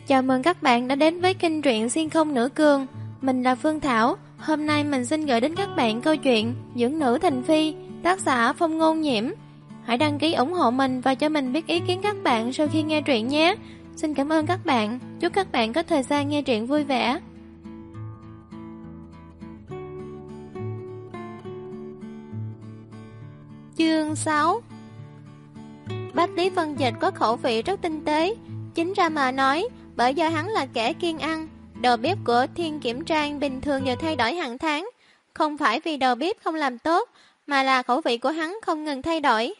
Chào mừng các bạn đã đến với kênh truyện Xuyên Không Nữ Cường. Mình là Phương Thảo. Hôm nay mình xin gửi đến các bạn câu chuyện Dưỡng Nữ Thành Phi, tác giả Phong Ngôn Nhiễm. Hãy đăng ký ủng hộ mình và cho mình biết ý kiến các bạn sau khi nghe truyện nhé. Xin cảm ơn các bạn. Chúc các bạn có thời gian nghe truyện vui vẻ. Chương 6. Bách Lý Vân Dịch có khẩu vị rất tinh tế. Chính ra mà nói, bởi do hắn là kẻ kiêng ăn, đầu bếp của Thiên Kiểm Trang bình thường đều thay đổi hàng tháng. Không phải vì đầu bếp không làm tốt, mà là khẩu vị của hắn không ngừng thay đổi.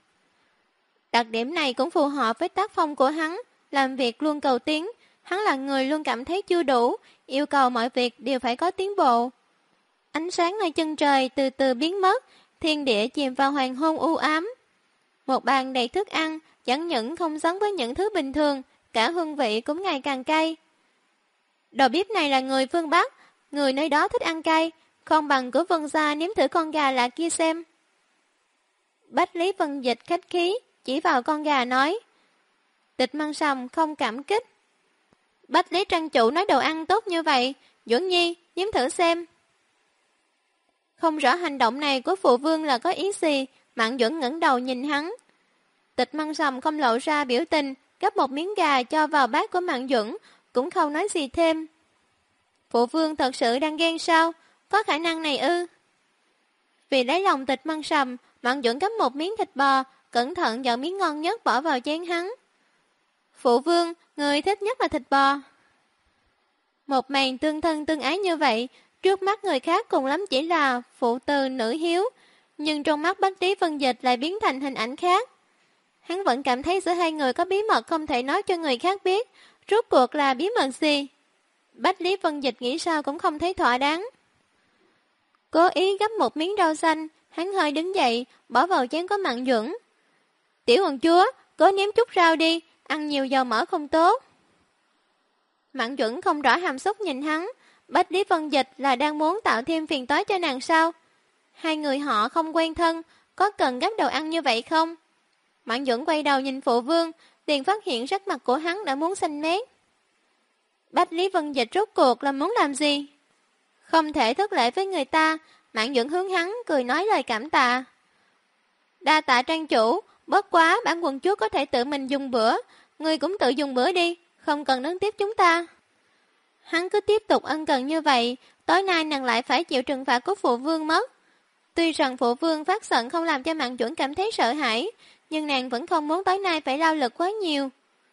Đặc điểm này cũng phù hợp với tác phong của hắn, làm việc luôn cầu tiến. Hắn là người luôn cảm thấy chưa đủ, yêu cầu mọi việc đều phải có tiến bộ. Ánh sáng nơi chân trời từ từ biến mất, thiên địa chìm vào hoàng hôn u ám. Một bàn đầy thức ăn, chẳng những không giống với những thứ bình thường, cả hương vị cũng ngày càng cay. Đầu bếp này là người phương Bắc, người nơi đó thích ăn cay, không bằng của Vân gia nếm thử con gà lạ kia xem. Bách Lý Vân Dịch khách khí, chỉ vào con gà nói. Tịch Măng Sầm không cảm kích. Bách Lý Trang chủ nói đồ ăn tốt như vậy, Duẩn Nhi nếm thử xem. Không rõ hành động này của phụ vương là có ý gì, Mạn Duẩn ngẩng đầu nhìn hắn. Tịch Măng Sầm không lộ ra biểu tình, gắp một miếng gà cho vào bát của Mạn Duẩn, cũng không nói gì thêm. Phụ vương thật sự đang ghen sao? Có khả năng này ư? Vì lấy lòng Tịch Măng Sầm, Mạn Duẩn gắp một miếng thịt bò, cẩn thận chọn miếng ngon nhất bỏ vào chén hắn. Phụ vương, người thích nhất là thịt bò. Một màn tương thân tương ái như vậy, trước mắt người khác cùng lắm chỉ là phụ từ nữ hiếu, nhưng trong mắt Bách Lý Vân Dịch lại biến thành hình ảnh khác. Hắn vẫn cảm thấy giữa hai người có bí mật không thể nói cho người khác biết, rốt cuộc là bí mật gì. Bách Lý Vân Dịch nghĩ sao cũng không thấy thỏa đáng. Cố ý gấp một miếng rau xanh, hắn hơi đứng dậy, bỏ vào chén có Mạn Duẩn. Tiểu quận chúa, cố nếm chút rau đi, ăn nhiều dầu mỡ không tốt. Mạn Duẩn không rõ hàm xúc nhìn hắn, Bách Lý Vân Dịch là đang muốn tạo thêm phiền toái cho nàng sao? Hai người họ không quen thân, có cần gấp đồ ăn như vậy không? Mạn Duẩn quay đầu nhìn phụ vương, liền phát hiện sắc mặt của hắn đã muốn xanh mét. Bách Lý Vân Dịch rốt cuộc là muốn làm gì? Không thể thất lễ với người ta, Mạn Duẩn hướng hắn cười nói lời cảm tạ. Đa tạ trang chủ, bất quá bản quận chúa có thể tự mình dùng bữa, ngươi cũng tự dùng bữa đi, không cần đón tiếp chúng ta. Hắn cứ tiếp tục ân cần như vậy, tối nay nàng lại phải chịu trừng phạt của phụ vương mất. Tuy rằng phụ vương phát giận không làm cho Mạn Duẩn cảm thấy sợ hãi, nhưng nàng vẫn không muốn tối nay phải lao lực quá nhiều.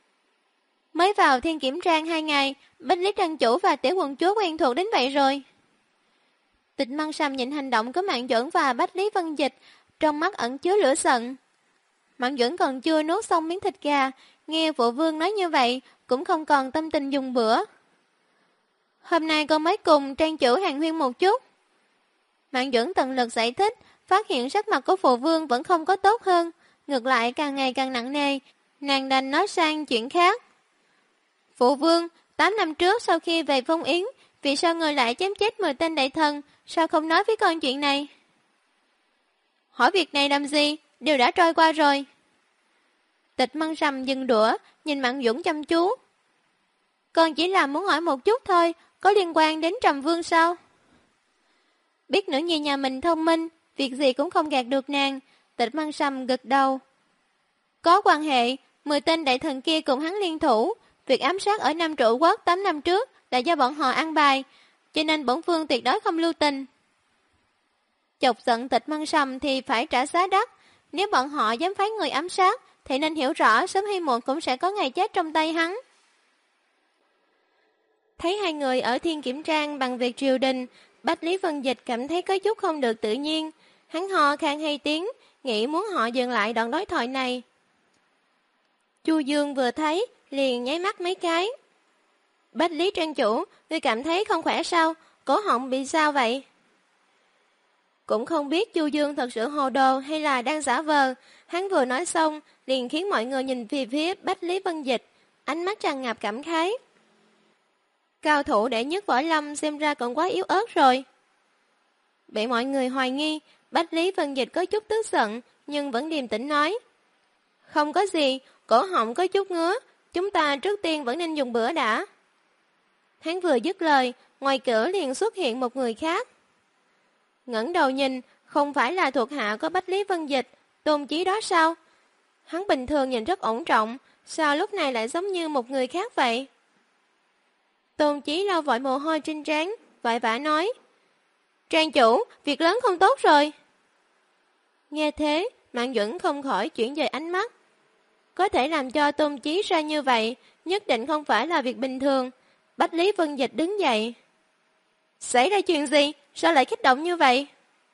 Mới vào Thiên Kiểm Trang 2 ngày, Bách Lý Trang chủ và tiểu quận chúa quen thuộc đến vậy rồi. Tịch Măng Sầm nhìn hành động của Mạn Duẩn và Bách Lý Vân Dịch, trong mắt ẩn chứa lửa giận. Mạn Duẩn còn chưa nuốt xong miếng thịt gà, nghe phụ vương nói như vậy, cũng không còn tâm tình dùng bữa. Hôm nay con mới cùng trang chủ hàn huyên một chút. Mạn Duẩn tận lực giải thích, phát hiện sắc mặt của phụ vương vẫn không có tốt hơn, ngược lại càng ngày càng nặng nề, nàng đành nói sang chuyện khác. Phụ vương, 8 năm trước sau khi về Phong Yến, vì sao người lại chém chết 10 tên đại thần, sao không nói với con chuyện này? Hỏi việc này làm gì, đều đã trôi qua rồi. Tịch Măng Sầm dừng đũa, nhìn Mạn Duẩn chăm chú. Con chỉ là muốn hỏi một chút thôi, có liên quan đến Trầm Vương sao? Biết nữ nhi nhà mình thông minh, việc gì cũng không gạt được nàng, Tịch Măng Sầm gật đầu. Có quan hệ, 10 tên đại thần kia cùng hắn liên thủ, việc ám sát ở Nam Trụ Quốc 8 năm trước là do bọn họ ăn bài, cho nên bổn vương tuyệt đối không lưu tình. Chọc giận Tịch Măng Sầm thì phải trả giá đắt, nếu bọn họ dám phái người ám sát, thì nên hiểu rõ sớm hay muộn cũng sẽ có ngày chết trong tay hắn. Thấy hai người ở Thiên Kiểm Trang bằng việc triều đình, Bách Lý Vân Dịch cảm thấy có chút không được tự nhiên. Hắn ho khan hai tiếng, nghĩ muốn họ dừng lại đoạn đối thoại này. Chu Dương vừa thấy, liền nháy mắt mấy cái. Bách Lý Trang chủ, ngươi cảm thấy không khỏe sao? Cổ họng bị sao vậy? Cũng không biết Chu Dương thật sự hồ đồ hay là đang giả vờ. Hắn vừa nói xong, liền khiến mọi người nhìn về phía Bách Lý Vân Dịch, ánh mắt tràn ngập cảm khái. Cao thủ đệ nhất võ lâm xem ra còn quá yếu ớt rồi. Bị mọi người hoài nghi, Bách Lý Vân Dịch có chút tức giận, nhưng vẫn điềm tĩnh nói. Không có gì, cổ họng có chút ngứa, chúng ta trước tiên vẫn nên dùng bữa đã. Hắn vừa dứt lời, ngoài cửa liền xuất hiện một người khác. Ngẩng đầu nhìn, không phải là thuộc hạ của Bách Lý Vân Dịch, Tôn Chí đó sao? Hắn bình thường nhìn rất ổn trọng, sao lúc này lại giống như một người khác vậy? Tôn Chí lau vội mồ hôi trên trán, vội vã nói: Trang chủ, việc lớn không tốt rồi. Nghe thế, Mạn Duẩn không khỏi chuyển dời ánh mắt. Có thể làm cho Tôn Chí ra như vậy, nhất định không phải là việc bình thường. Bách Lý Vân Dịch đứng dậy. Xảy ra chuyện gì? Sao lại kích động như vậy?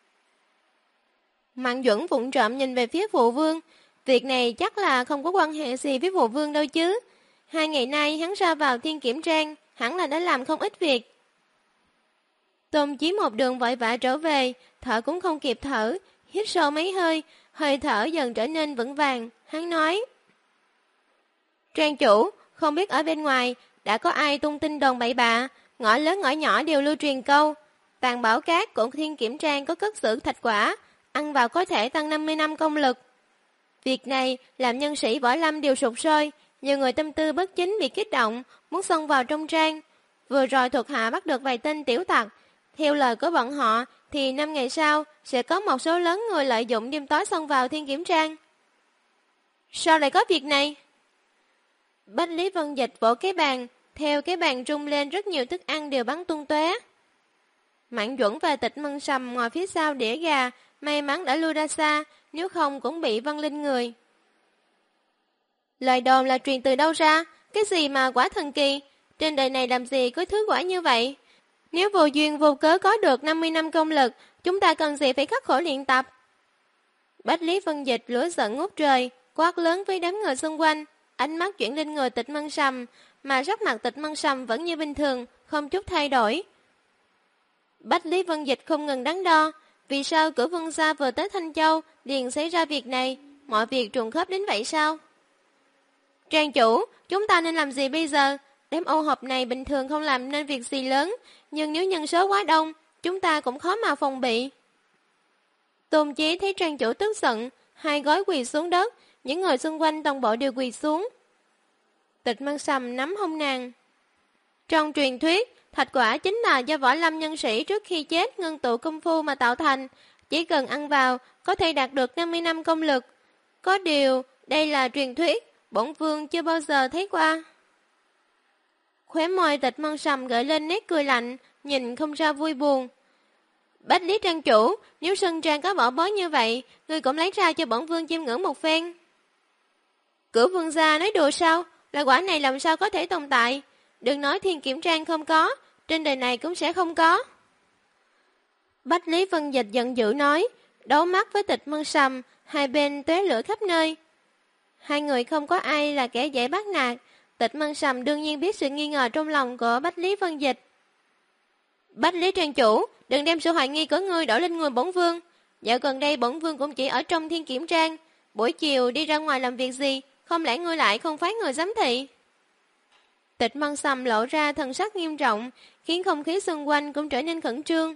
Mạn Duẩn vụng trộm nhìn về phía phụ vương. Việc này chắc là không có quan hệ gì với phụ vương đâu chứ. 2 ngày nay hắn ra vào Thiên Kiểm Trang, hẳn là đã làm không ít việc. Tôn Chí một đường vội vã trở về, thở cũng không kịp thở, hít sâu mấy hơi, hơi thở dần trở nên vững vàng. Hắn nói: Trang chủ, không biết ở bên ngoài đã có ai tung tin đồn bậy bạ, ngõ lớn ngõ nhỏ đều lưu truyền câu Tàng Bảo Các của Thiên Kiểm Trang có cất giữ thạch quả, ăn vào có thể tăng 50 năm công lực. Việc này làm nhân sĩ võ lâm đều sụt sôi, nhiều người tâm tư bất chính bị kích động, muốn xông vào trong trang. Vừa rồi thuộc hạ bắt được vài tên tiểu tặc, theo lời của bọn họ thì 5 ngày sau sẽ có một số lớn người lợi dụng đêm tối xông vào Thiên Kiểm Trang. Sao lại có việc này? Bách Lý Vân Dịch vỗ cái bàn, theo cái bàn trung lên rất nhiều thức ăn đều bắn tung tóe. Mạn Duẩn và Tịch Mân Sầm ngồi phía sau đĩa gà, may mắn đã lui ra xa, nếu không cũng bị văng lên người. Lời đồn là truyền từ đâu ra? Cái gì mà quả thần kỳ? Trên đời này làm gì có thứ quả như vậy? Nếu vô duyên vô cớ có được 50 năm công lực, chúng ta cần gì phải khắc khổ luyện tập? Bách Lý Vân Dịch lửa giận ngút trời, quát lớn với đám người xung quanh, ánh mắt chuyển lên người Tịch Mân Sầm, mà sắc mặt Tịch Mân Sầm vẫn như bình thường, không chút thay đổi. Bách Lý Vân Dịch không ngừng đắn đo, vì sao cửa Vương gia vừa tới Thanh Châu liền xảy ra việc này, mọi việc trùng khớp đến vậy sao? Trang chủ, chúng ta nên làm gì bây giờ? Đám ô hợp này bình thường không làm nên việc gì lớn, nhưng nếu nhân số quá đông, chúng ta cũng khó mà phòng bị. Tôn Chí thấy Trang chủ tức giận, 2 gối quỳ xuống đất, những người xung quanh toàn bộ đều quỳ xuống. Tịch Mân Sầm nắm hông nàng. Trong truyền thuyết, thạch quả chính là do võ lâm nhân sĩ trước khi chết ngưng tụ công phu mà tạo thành, chỉ cần ăn vào có thể đạt được 50 năm công lực. Có điều, đây là truyền thuyết, bổn vương chưa bao giờ thấy qua. Khóe môi Tịch Mân Sầm gợi lên nét cười lạnh, nhìn không ra vui buồn. Bách Lý Trang chủ, nếu sân trang có bảo bối như vậy, ngươi cũng lấy ra cho bổn vương chiêm ngưỡng một phen. Cửu vương gia nói đùa sao? Loại quả này làm sao có thể tồn tại? Đừng nói Thiên Kiểm Trang không có, trên đời này cũng sẽ không có. Bách Lý Vân Dịch giận dữ nói, đấu mắt với Tịch Mân Sầm, hai bên tóe lửa khắp nơi. 2 người không có ai là kẻ dễ bắt nạt, Tịch Mân Sầm đương nhiên biết sự nghi ngờ trong lòng của Bách Lý Vân Dịch. Bách Lý Trang chủ, đừng đem sự hoài nghi của ngươi đổ lên người bổn vương. Dạo gần đây bổn vương cũng chỉ ở trong Thiên Kiểm Trang, buổi chiều đi ra ngoài làm việc gì, không lẽ ngươi lại không phái người giám thị? Tịch Mân Sầm lộ ra thần sắc nghiêm trọng, khiến không khí xung quanh cũng trở nên khẩn trương.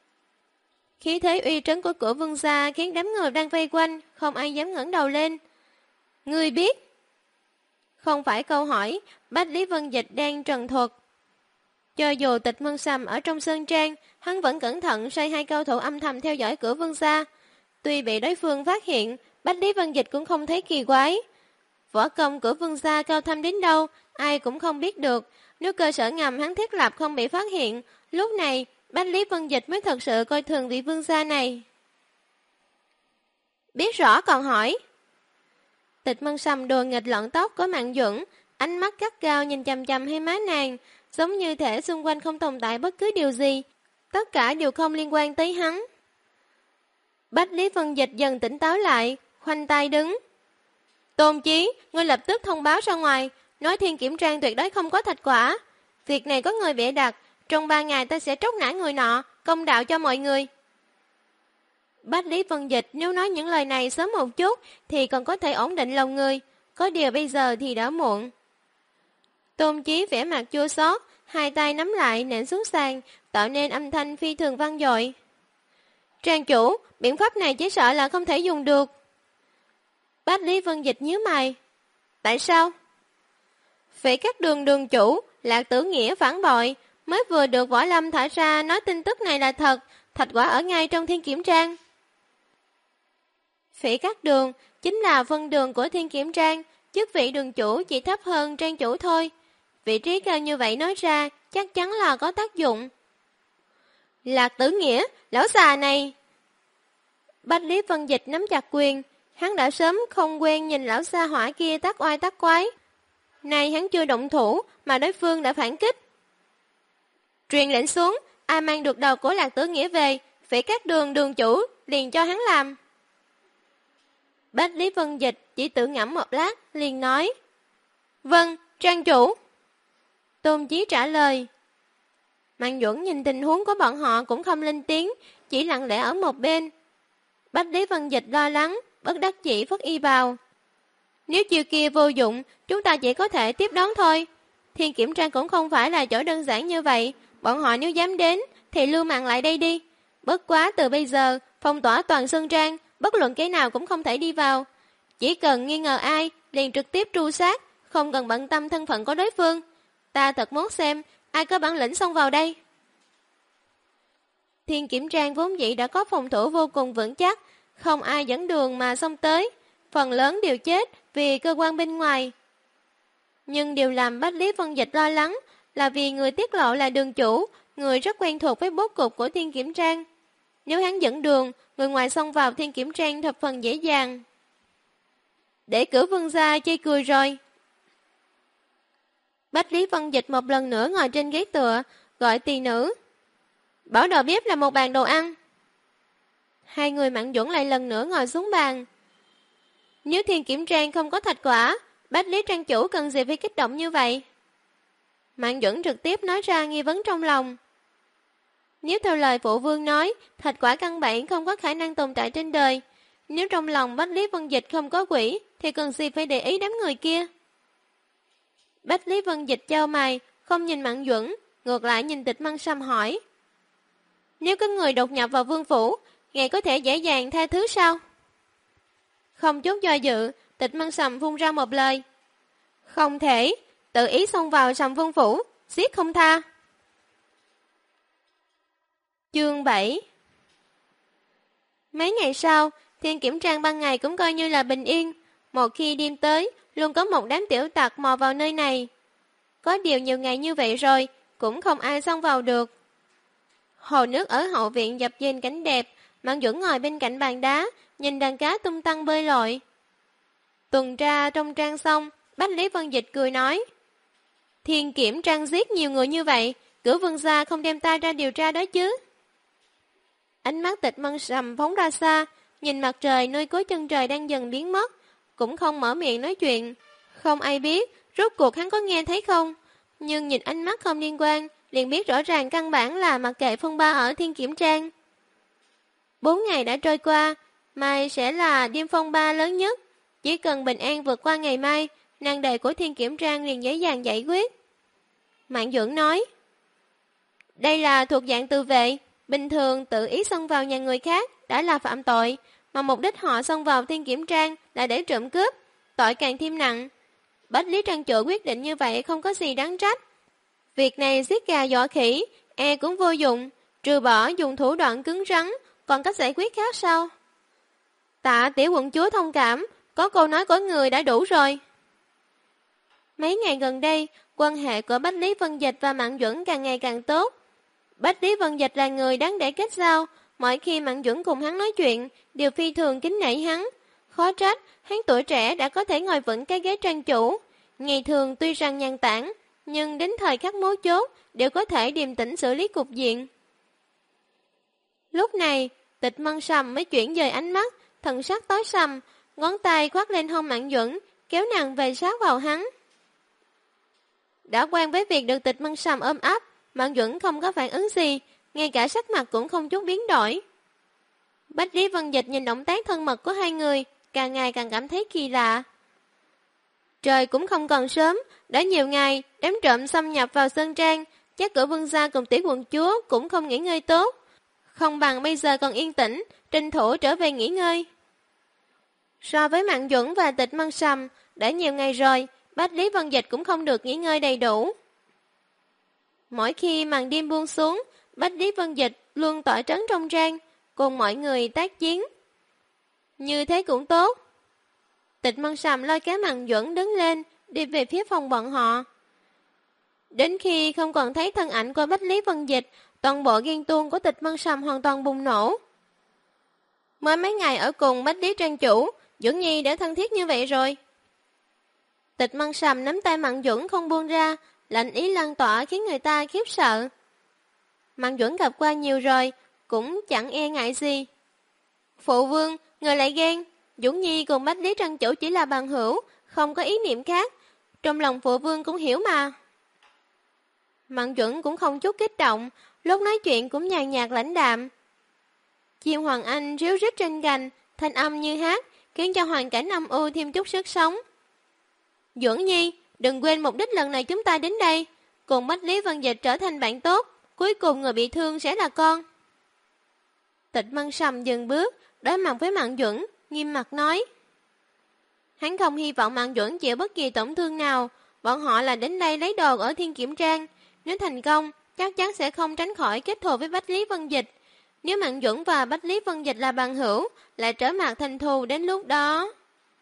Khí thế uy trấn của cửa vương gia khiến đám người đang vây quanh, không ai dám ngẩng đầu lên. Ngươi biết? Không phải câu hỏi, Bách Lý Vân Dịch đang trần thuật. Cho dù Tịch Mân Sầm ở trong sơn trang, hắn vẫn cẩn thận sai 2 cao thủ âm thầm theo dõi cửa vương gia. Tuy bị đối phương phát hiện, Bách Lý Vân Dịch cũng không thấy kỳ quái. Võ công cửa vương gia cao thâm đến đâu, ai cũng không biết được. Nếu cơ sở ngầm hắn thiết lập không bị phát hiện, lúc này Bách Lý Vân Dịch mới thật sự coi thường vị vương gia này. Biết rõ còn hỏi. Tịch Mân Sầm đùa nghịch lọn tóc của Mạn Duẩn, ánh mắt gắt gao nhìn chằm chằm hai má nàng, giống như thể xung quanh không tồn tại bất cứ điều gì, tất cả đều không liên quan tới hắn. Bách Lý Vân Dịch dần tỉnh táo lại, khoanh tay đứng. Tôn Chí, ngươi lập tức thông báo ra ngoài, nói Thiên Kiểm Trang tuyệt đối không có thạch quả. Việc này có người bịa đặt, trong 3 ngày ta sẽ tróc nã người nọ, công đạo cho mọi người. Bách Lý Vân Dịch nếu nói những lời này sớm một chút thì còn có thể ổn định lòng người, có điều bây giờ thì đã muộn. Tôn Chí vẻ mặt chua xót, 2 tay nắm lại nện xuống sàn, tạo nên âm thanh phi thường vang dội. Trang chủ, biện pháp này chỉ sợ là không thể dùng được. Bách Lý Vân Dịch nhíu mày. Tại sao? Vị Cát Đường đường chủ, Lạc Tử Nghĩa phản bội, mới vừa được Võ Lâm thả ra nói tin tức này là thật, thạch quả ở ngay trong Thiên Kiểm Trang. Phỉ Cát Đường chính là phân đường của Thiên Kiểm Trang, chức vị đường chủ chỉ thấp hơn trang chủ thôi. Vị trí cao như vậy nói ra chắc chắn là có tác dụng. Lạc Tử Nghĩa, lão già này. Bách Lý Vân Dịch nắm chặt quyền, hắn đã sớm không quen nhìn lão gia hỏa kia tác oai tác quái. Nay hắn chưa động thủ mà đối phương đã phản kích. Truyền lệnh xuống, ai mang được đầu của Lạc Tử Nghĩa về, Phỉ Cát Đường đường chủ liền cho hắn làm. Bách Lý Vân Dịch chỉ tự ngẫm một lát, liền nói. Vâng, trang chủ. Tôn Chí trả lời. Mạng Duẩn nhìn tình huống của bọn họ cũng không lên tiếng, chỉ lặng lẽ ở một bên. Bách Lý Vân Dịch lo lắng, bất đắc chỉ phất y bào. Nếu chiều kia vô dụng, chúng ta chỉ có thể tiếp đón thôi. Thiên Kiểm Trang cũng không phải là chỗ đơn giản như vậy. Bọn họ nếu dám đến, thì lưu mạng lại đây đi. Bất quá từ bây giờ, phong tỏa toàn Sơn Trang, bất luận cái nào cũng không thể đi vào. Chỉ cần nghi ngờ ai, liền trực tiếp tru sát, không cần bận tâm thân phận của đối phương. Ta thật muốn xem, ai có bản lĩnh xông vào đây. Thiên Kiểm Trang vốn dĩ đã có phòng thủ vô cùng vững chắc, không ai dẫn đường mà xông tới. Phần lớn đều chết vì cơ quan bên ngoài. Nhưng điều làm Bách Lý Vân Dịch lo lắng là vì người tiết lộ là đường chủ, người rất quen thuộc với bố cục của Thiên Kiểm Trang. Nếu hắn dẫn đường, người ngoài xông vào Thiên Kiểm Trang thập phần dễ dàng. Để cử vương gia chê cười rồi. Bách Lý Vân Dịch một lần nữa ngồi trên ghế tựa, gọi tỳ nữ. Bảo đầu bếp là một bàn đồ ăn. Hai người Mạn Duẩn lại lần nữa ngồi xuống bàn. Nếu Thiên Kiểm Trang không có thạch quả, Bách Lý Trang chủ cần gì phải kích động như vậy? Mạn Duẩn trực tiếp nói ra nghi vấn trong lòng. Nếu theo lời phụ vương nói, thạch quả căn bản không có khả năng tồn tại trên đời. Nếu trong lòng Bách Lý Vân Dịch không có quỷ, thì cần gì phải để ý đám người kia? Bách Lý Vân Dịch chau mày, không nhìn Mạn Duẩn, ngược lại nhìn Tịch Măng Sâm hỏi. Nếu có người đột nhập vào vương phủ, ngài có thể dễ dàng tha thứ sao? Không chút do dự, Tịch Măng Sâm phun ra một lời. Không thể, tự ý xông vào Sầm Vương phủ, giết không tha. Chương 7. Mấy ngày sau, Thiên Kiểm Trang ban ngày cũng coi như là bình yên. Một khi đêm tới, luôn có một đám tiểu tặc mò vào nơi này. Có điều nhiều ngày như vậy rồi, cũng không ai xông vào được. Hồ nước ở hậu viện dập dềnh cảnh đẹp, Mạn Duẩn ngồi bên cạnh bàn đá, nhìn đàn cá tung tăng bơi lội. Tuần tra trong trang xong, Bách Lý Vân Dịch cười nói. Thiên Kiểm Trang giết nhiều người như vậy, cửu vương gia không đem ta ra điều tra đó chứ. Ánh mắt Tịch Măng Sâm phóng ra xa, nhìn mặt trời nơi cuối chân trời đang dần biến mất, cũng không mở miệng nói chuyện. Không ai biết, rốt cuộc hắn có nghe thấy không? Nhưng nhìn ánh mắt không liên quan, liền biết rõ ràng căn bản là mặc kệ phong ba ở Thiên Kiểm Trang. 4 ngày đã trôi qua, mai sẽ là đêm phong ba lớn nhất. Chỉ cần bình an vượt qua ngày mai, nan đề của Thiên Kiểm Trang liền dễ dàng giải quyết. Mạn Duẩn nói, đây là thuộc dạng tự vệ, bình thường tự ý xông vào nhà người khác đã là phạm tội, mà mục đích họ xông vào Thiên Kiểm Trang là để trộm cướp, tội càng thêm nặng. Bách Lý Trang chủ quyết định như vậy không có gì đáng trách. Việc này giết gà dọa khỉ, cũng vô dụng, trừ bỏ dùng thủ đoạn cứng rắn, còn cách giải quyết khác sao? Tạ tiểu quận chúa thông cảm, có câu nói của người đã đủ rồi. Mấy ngày gần đây, quan hệ của Bách Lý Vân Dịch và Mạn Duẩn càng ngày càng tốt. Bách Lý Vân Dịch là người đáng để kết giao, mỗi khi Mạn Duẩn cùng hắn nói chuyện, đều phi thường kính nể hắn. Khó trách, hắn tuổi trẻ đã có thể ngồi vững cái ghế trang chủ. Ngày thường tuy rằng nhàn tản, nhưng đến thời khắc mấu chốt, đều có thể điềm tĩnh xử lý cục diện. Lúc này, Tịch Măng Sâm mới chuyển dời ánh mắt, thần sắc tối sầm, ngón tay khoác lên hông Mạn Duẩn, kéo nàng về sát vào hắn. Đã quen với việc được Tịch Măng Sâm ôm ấp, Mạn Duẩn không có phản ứng gì, ngay cả sắc mặt cũng không chút biến đổi. Bách Lý Vân Dịch nhìn động tác thân mật của hai người, càng ngày càng cảm thấy kỳ lạ. Trời cũng không còn sớm, đã nhiều ngày, đám trộm xâm nhập vào Sơn Trang, chắc cửu vương gia cùng tiểu quận chúa cũng không nghỉ ngơi tốt. Không bằng bây giờ còn yên tĩnh, tranh thủ trở về nghỉ ngơi. So với Mạn Duẩn và Tịch Măng Sâm, đã nhiều ngày rồi, Bách Lý Vân Dịch cũng không được nghỉ ngơi đầy đủ. Mỗi khi màn đêm buông xuống, Bách Lý Vân Dịch luôn tỏa trấn trong trang, cùng mọi người tác chiến. Như thế cũng tốt. Tịch Mân Sầm lôi kéo Mạn Duẩn đứng lên, đi về phía phòng bọn họ. Đến khi không còn thấy thân ảnh của Bách Lý Vân Dịch, toàn bộ ghen tuông của Tịch Mân Sầm hoàn toàn bùng nổ. Mới mấy ngày ở cùng Bách Lý Trang chủ, Duẩn Nhi đã thân thiết như vậy rồi. Tịch Mân Sầm nắm tay Mạn Duẩn không buông ra, lạnh ý lan tỏa khiến người ta khiếp sợ. Mạn Duẩn gặp qua nhiều rồi, cũng chẳng e ngại gì. Phụ vương, người lại ghen, Duẩn Nhi cùng Bách Lý Trang chủ chỉ là bằng hữu, không có ý niệm khác. Trong lòng phụ vương cũng hiểu mà. Mạn Duẩn cũng không chút kích động, lúc nói chuyện cũng nhàn nhạt lãnh đạm. Chim Hoàng Anh ríu rít trên cành, thanh âm như hát, khiến cho hoàn cảnh âm u thêm chút sức sống. Duẩn Nhi, đừng quên mục đích lần này chúng ta đến đây, cùng Bách Lý Vân Dịch trở thành bạn tốt, cuối cùng người bị thương sẽ là con. Tịch Mân Sầm dừng bước, đối mặt với Mạn Duẩn, nghiêm mặt nói. Hắn không hy vọng Mạn Duẩn chịu bất kỳ tổn thương nào, bọn họ là đến đây lấy đồ ở Thiên Kiểm Trang, nếu thành công, chắc chắn sẽ không tránh khỏi kết thù với Bách Lý Vân Dịch. Nếu Mạn Duẩn và Bách Lý Vân Dịch là bằng hữu, lại trở mặt thành thù đến lúc đó.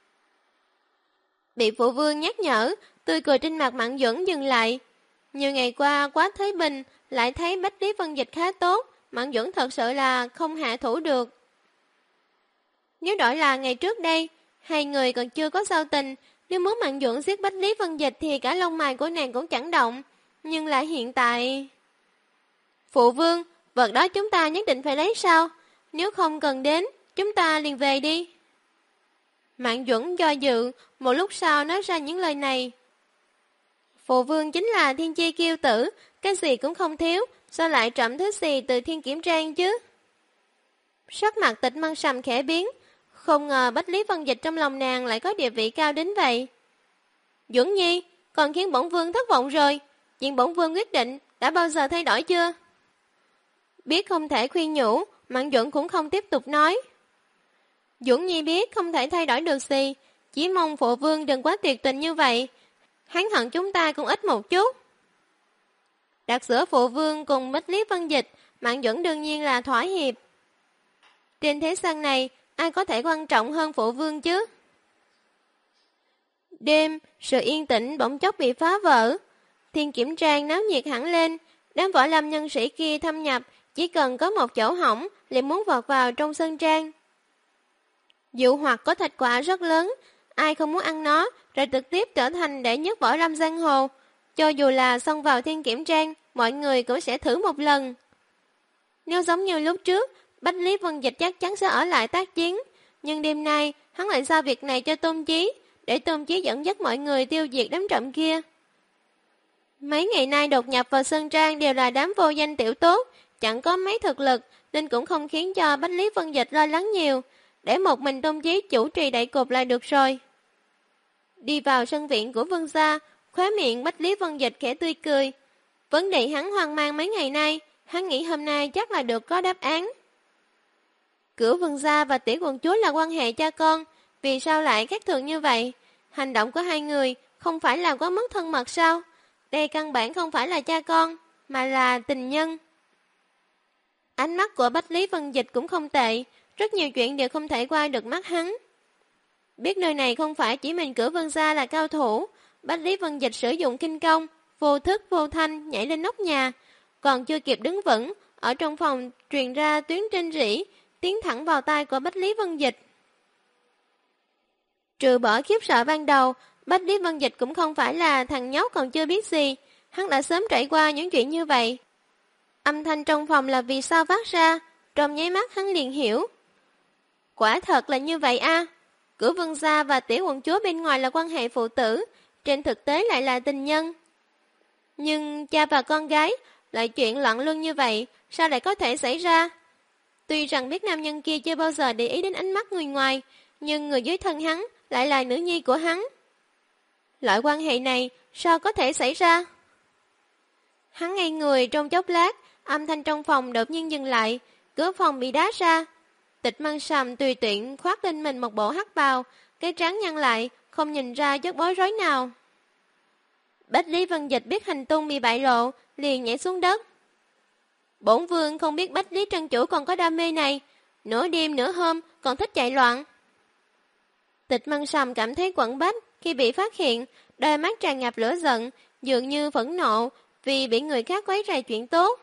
Bị phụ vương nhắc nhở, tươi cười trên mặt Mạn Duẩn dừng lại. Nhiều ngày qua quá Thế Bình, lại thấy Bách Lý Vân Dịch khá tốt, Mạn Duẩn thật sự là không hạ thủ được. Nếu đổi là ngày trước đây, hai người còn chưa có giao tình, nếu muốn Mạn Duẩn giết Bách Lý Vân Dịch thì cả lông mày của nàng cũng chẳng động, nhưng lại hiện tại... Phụ vương, vật đó chúng ta nhất định phải lấy sao? Nếu không cần đến, chúng ta liền về đi. Mạn Duẩn do dự, một lúc sau nói ra những lời này. Phụ vương chính là thiên chi kiêu tử, cái gì cũng không thiếu, sao lại trộm thứ gì từ Thiên Kiểm Trang chứ? Sắc mặt Tịch Mân Sầm khẽ biến, không ngờ Bách Lý Vân Dịch trong lòng nàng lại có địa vị cao đến vậy. Duẩn Nhi, còn khiến bổn vương thất vọng rồi, chuyện bổn vương quyết định đã bao giờ thay đổi chưa? Biết không thể khuyên nhủ, Mạn Duẩn cũng không tiếp tục nói. Duẩn Nhi biết không thể thay đổi được gì, chỉ mong phụ vương đừng quá tuyệt tình như vậy. Hắn hận chúng ta cũng ít một chút. Đặt giữa phụ vương cùng Bách Lý Vân Dịch, Mạn Duẩn đương nhiên là thỏa hiệp. Trên thế gian này, ai có thể quan trọng hơn phụ vương chứ? Đêm, sự yên tĩnh bỗng chốc bị phá vỡ. Thiên Kiểm Trang náo nhiệt hẳn lên, đám võ lâm nhân sĩ kia thâm nhập, chỉ cần có một chỗ hỏng, liền muốn vọt vào trong sân trang. Dụ hoặc có thịt quả rất lớn, ai không muốn ăn nó, rồi trực tiếp trở thành đệ nhất võ lâm giang hồ. Cho dù là xông vào Thiên Kiểm Trang, mọi người cũng sẽ thử một lần. Nếu giống như lúc trước, Bách Lý Vân Dịch chắc chắn sẽ ở lại tác chiến, nhưng đêm nay hắn lại giao việc này cho Tôn Chí, để Tôn Chí dẫn dắt mọi người tiêu diệt đám trộm kia. Mấy ngày nay đột nhập vào sân trang đều là đám vô danh tiểu tốt, chẳng có mấy thực lực, nên cũng không khiến cho Bách Lý Vân Dịch lo lắng nhiều, để một mình Tôn Chí chủ trì đại cục là được rồi. Đi vào sân viện của Vương gia, khóe miệng Bách Lý Vân Dịch khẽ tươi cười. Vấn đề hắn hoang mang mấy ngày nay, hắn nghĩ hôm nay chắc là được có đáp án. Cửu Vương gia và Tiểu Quận chúa là quan hệ cha con, vì sao lại khác thường như vậy? Hành động của hai người không phải là quá mức thân mật sao? Đây căn bản không phải là cha con, mà là tình nhân. Ánh mắt của Bách Lý Vân Dịch cũng không tệ, rất nhiều chuyện đều không thể qua được mắt hắn. Biết nơi này không phải chỉ mình Cửu Vương gia là cao thủ, Bách Lý Vân Dịch sử dụng kinh công, vô thức vô thanh nhảy lên nóc nhà, còn chưa kịp đứng vững, ở trong phòng truyền ra tiếng rên rỉ, tiến thẳng vào tai của Bách Lý Vân Dịch. Trừ bỏ khiếp sợ ban đầu, Bách Lý Vân Dịch cũng không phải là thằng nhóc còn chưa biết gì, hắn đã sớm trải qua những chuyện như vậy. Âm thanh trong phòng là vì sao phát ra, trong nháy mắt hắn liền hiểu. Quả thật là như vậy a. Cửu Vương gia và Tiểu Quận chúa bên ngoài là quan hệ phụ tử, trên thực tế lại là tình nhân. Nhưng cha và con gái, lại chuyện loạn luân như vậy, sao lại có thể xảy ra? Tuy rằng biết nam nhân kia chưa bao giờ để ý đến ánh mắt người ngoài, nhưng người dưới thân hắn lại là nữ nhi của hắn. Loại quan hệ này sao có thể xảy ra? Hắn ngây người trong chốc lát, âm thanh trong phòng đột nhiên dừng lại, cửa phòng bị đá ra. Tịch Mân Sầm tùy tiện khoác lên mình một bộ hắc bào, cái trán nhăn lại, không nhìn ra chút bối rối nào. Bách Lý Vân Dịch biết hành tung bị bại lộ, liền nhảy xuống đất. Bổn vương không biết Bách Lý Trân Chủ còn có đam mê này, nửa đêm nửa hôm còn thích chạy loạn. Tịch Măng Sầm cảm thấy quẫn bách khi bị phát hiện, đôi mắt tràn ngập lửa giận, dường như phẫn nộ vì bị người khác quấy rầy chuyện tốt.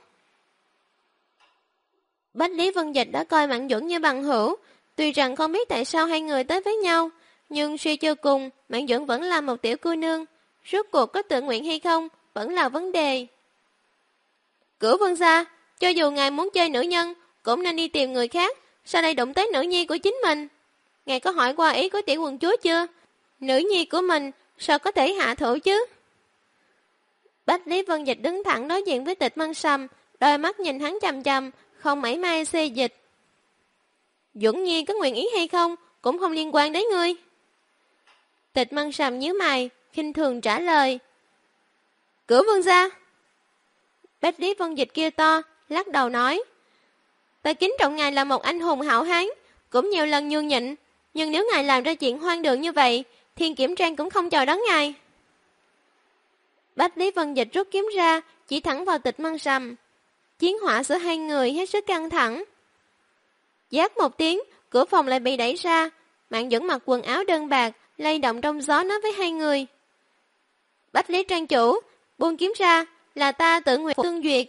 Bách Lý Vân Dịch đã coi Mạn Duẩn như bằng hữu, tuy rằng không biết tại sao hai người tới với nhau, nhưng suy cho cùng, Mạn Duẩn vẫn là một tiểu cô nương, rốt cuộc có tự nguyện hay không vẫn là vấn đề. Cửu vương gia, cho dù ngài muốn chơi nữ nhân, cũng nên đi tìm người khác, sao đây đụng tới nữ nhi của chính mình? Ngài có hỏi qua ý của tiểu quận chúa chưa? Nữ nhi của mình sao có thể hạ thủ chứ? Bách Lý Vân Dịch đứng thẳng đối diện với Tịch Măng Sầm, đôi mắt nhìn hắn chằm chằm, không mảy may xê dịch. Duẩn Nhi có nguyện ý hay không, cũng không liên quan đến ngươi. Tịch Măng Sầm nhíu mày, khinh thường trả lời. Cửu vương gia. Bách Lý Vân Dịch kêu to, lắc đầu nói. Ta kính trọng ngài là một anh hùng hảo hán, cũng nhiều lần nhường nhịn, nhưng nếu ngài làm ra chuyện hoang đường như vậy, Thiên Kiểm Trang cũng không chào đón ngài. Bách Lý Vân Dịch rút kiếm ra, chỉ thẳng vào Tịch Măng Sầm. Chiến hỏa giữa hai người hết sức căng thẳng. Giác một tiếng, cửa phòng lại bị đẩy ra. Mạn Duẩn mặc quần áo đơn bạc, lay động trong gió nói với hai người. Bách Lý Trang chủ, buông kiếm ra, là ta tự nguyện tương duyệt.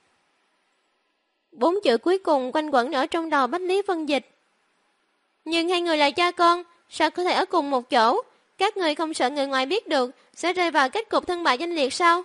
4 chữ cuối cùng quanh quẩn ở trong đầu Bách Lý Vân Dịch. Nhưng hai người là cha con, sao có thể ở cùng một chỗ? Các người không sợ người ngoài biết được, sẽ rơi vào kết cục thân bại danh liệt sao?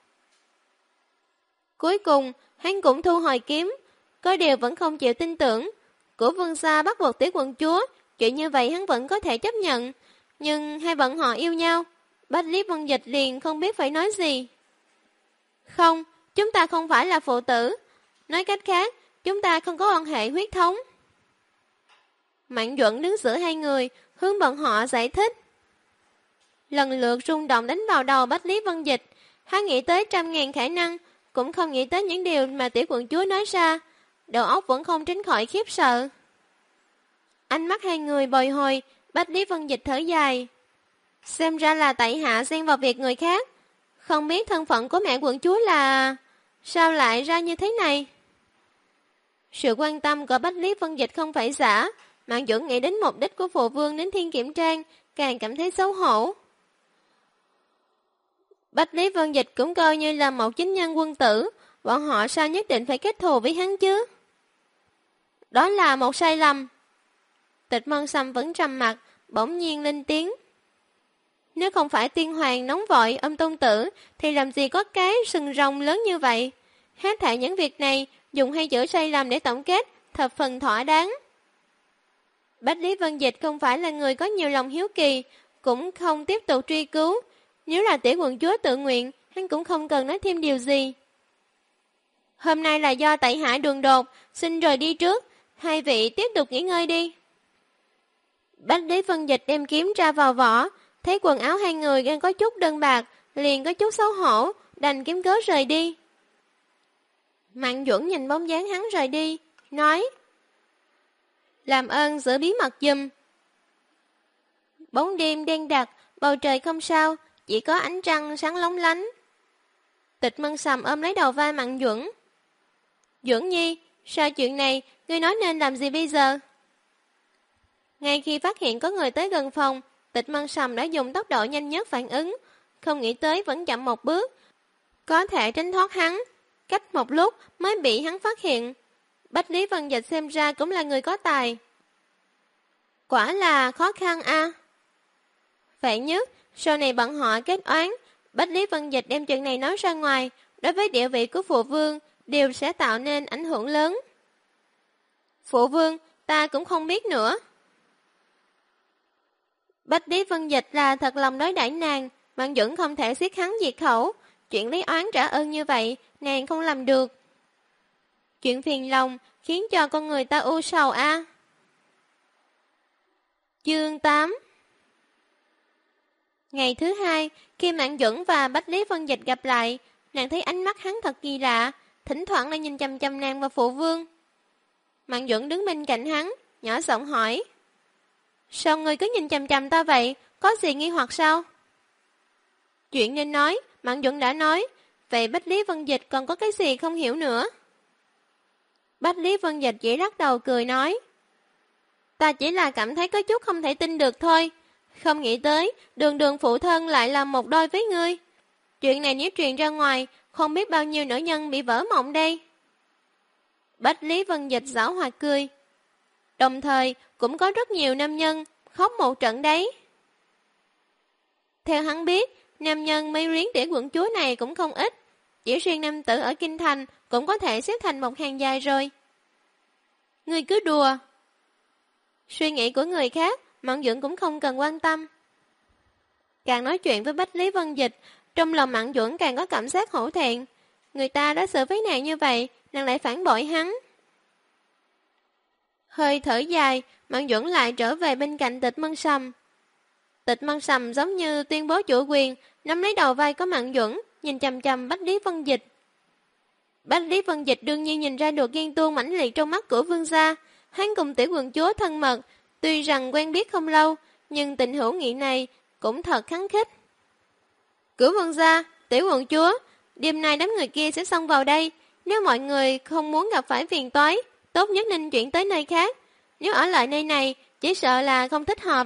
Cuối cùng, hắn cũng thu hồi kiếm, có điều vẫn không chịu tin tưởng. Của vương gia bắt buộc tiểu quận chúa, chuyện như vậy hắn vẫn có thể chấp nhận. Nhưng hai bọn họ yêu nhau, Bách Lý Vân Dịch liền không biết phải nói gì. Không, chúng ta không phải là phụ tử. Nói cách khác, chúng ta không có quan hệ huyết thống. Mạn Duẩn đứng giữa hai người, hướng bọn họ giải thích. Lần lượt rung động đánh vào đầu Bách Lý Vân Dịch. Hắn nghĩ tới 100.000 khả năng, cũng không nghĩ tới những điều mà tiểu quận chúa nói ra. Đầu óc vẫn không tránh khỏi khiếp sợ. Ánh mắt hai người bồi hồi, Bách Lý Vân Dịch thở dài. Xem ra là tại hạ xen vào việc người khác. Không biết thân phận của mẹ quận chúa là... Sao lại ra như thế này? Sự quan tâm của Bách Lý Vân Dịch không phải giả. Mạn Duẩn nghĩ đến mục đích của phụ vương đến Thiên Kiểm Trang, càng cảm thấy xấu hổ. Bách Lý Vân Dịch cũng coi như là một chính nhân quân tử, bọn họ sao nhất định phải kết thù với hắn chứ? Đó là một sai lầm. Tịch Măng Sầm vẫn trầm mặt, bỗng nhiên lên tiếng. Nếu không phải tiên hoàng nóng vội tôn tử, thì làm gì có cái sừng rồng lớn như vậy? Hết thảy những việc này, dùng hay chữa sai lầm để tổng kết, thập phần thỏa đáng. Bách Lý Vân Dịch không phải là người có nhiều lòng hiếu kỳ, cũng không tiếp tục truy cứu. Nếu là tiểu quận chúa tự nguyện, hắn cũng không cần nói thêm điều gì. Hôm nay là do tại hạ đường đột, xin rời đi trước, hai vị tiếp tục nghỉ ngơi đi. Bách Lý Vân Dịch đem kiếm ra vào vỏ, thấy quần áo hai người đang có chút đơn bạc, liền có chút xấu hổ, đành kiếm cớ rời đi. Mạn Duẩn nhìn bóng dáng hắn rời đi, nói: Làm ơn giữ bí mật giùm. Bóng đêm đen đặc, bầu trời không sao, chỉ có ánh trăng sáng lóng lánh. Tịch Măng Sầm ôm lấy đầu vai Mạn Duẩn. Duẩn Nhi, sao chuyện này, ngươi nói nên làm gì bây giờ? Ngay khi phát hiện có người tới gần phòng, Tịch Măng Sầm đã dùng tốc độ nhanh nhất phản ứng, không nghĩ tới vẫn chậm một bước. Có thể tránh thoát hắn, cách một lúc mới bị hắn phát hiện. Bách Lý Vân Dịch xem ra cũng là người có tài. Quả là khó khăn a. Vậy nhất, sau này bọn họ kết oán, Bách Lý Vân Dịch đem chuyện này nói ra ngoài, đối với địa vị của phụ vương, đều sẽ tạo nên ảnh hưởng lớn. Phụ vương, ta cũng không biết nữa. Bách Lý Vân Dịch là thật lòng đối đãi nàng, Mạn Duẩn không thể xiết hắn diệt khẩu. Chuyện lấy oán trả ơn như vậy, nàng không làm được. Chuyện phiền lòng khiến cho con người ta u sầu a. Chương 8. Ngày thứ hai, khi Mạn Duẩn và Bách Lý Vân Dịch gặp lại, nàng thấy ánh mắt hắn thật kỳ lạ, thỉnh thoảng lại nhìn chằm chằm nàng và phụ vương. Mạn Duẩn đứng bên cạnh hắn, nhỏ giọng hỏi: Sao ngươi cứ nhìn chằm chằm ta vậy, có gì nghi hoặc sao? Chuyện nên nói, Mạn Duẩn đã nói, vậy Bách Lý Vân Dịch còn có cái gì không hiểu nữa? Bách Lý Vân Dịch chỉ lắc đầu cười nói, ta chỉ là cảm thấy có chút không thể tin được thôi. Không nghĩ tới, Đường Đường phụ thân lại là một đôi với ngươi. Chuyện này nếu truyền ra ngoài, không biết bao nhiêu nữ nhân bị vỡ mộng đây. Bách Lý Vân Dịch giảo hoạt cười. Đồng thời, cũng có rất nhiều nam nhân khóc một trận đấy. Theo hắn biết, nam nhân mê luyến tiểu quận chúa này cũng không ít. Chỉ riêng nam tử ở Kinh Thành cũng có thể xếp thành một hàng dài rồi. Ngươi cứ đùa. Suy nghĩ của người khác, Mạn Duẩn cũng không cần quan tâm. Càng nói chuyện với Bách Lý Vân Dịch, trong lòng Mạn Duẩn càng có cảm giác hổ thẹn. Người ta đã xử với nàng như vậy, nàng lại phản bội hắn. Hơi thở dài, Mạn Duẩn lại trở về bên cạnh Tịch Mân Sầm. Tịch Mân Sầm giống như tuyên bố chủ quyền, nắm lấy đầu vai của Mạn Duẩn, nhìn chằm chằm Bách Lý Vân Dịch. Bách Lý Vân Dịch đương nhiên nhìn ra được ghen tuông mãnh liệt trong mắt của vương gia. Hắn cùng tiểu quận chúa thân mật, tuy rằng quen biết không lâu, nhưng tình hữu nghị này cũng thật kháng khích. Cửu vương gia, tiểu quận chúa, đêm nay đám người kia sẽ xông vào đây. Nếu mọi người không muốn gặp phải phiền toái, tốt nhất nên chuyển tới nơi khác. Nếu ở lại nơi này, chỉ sợ là không thích hợp.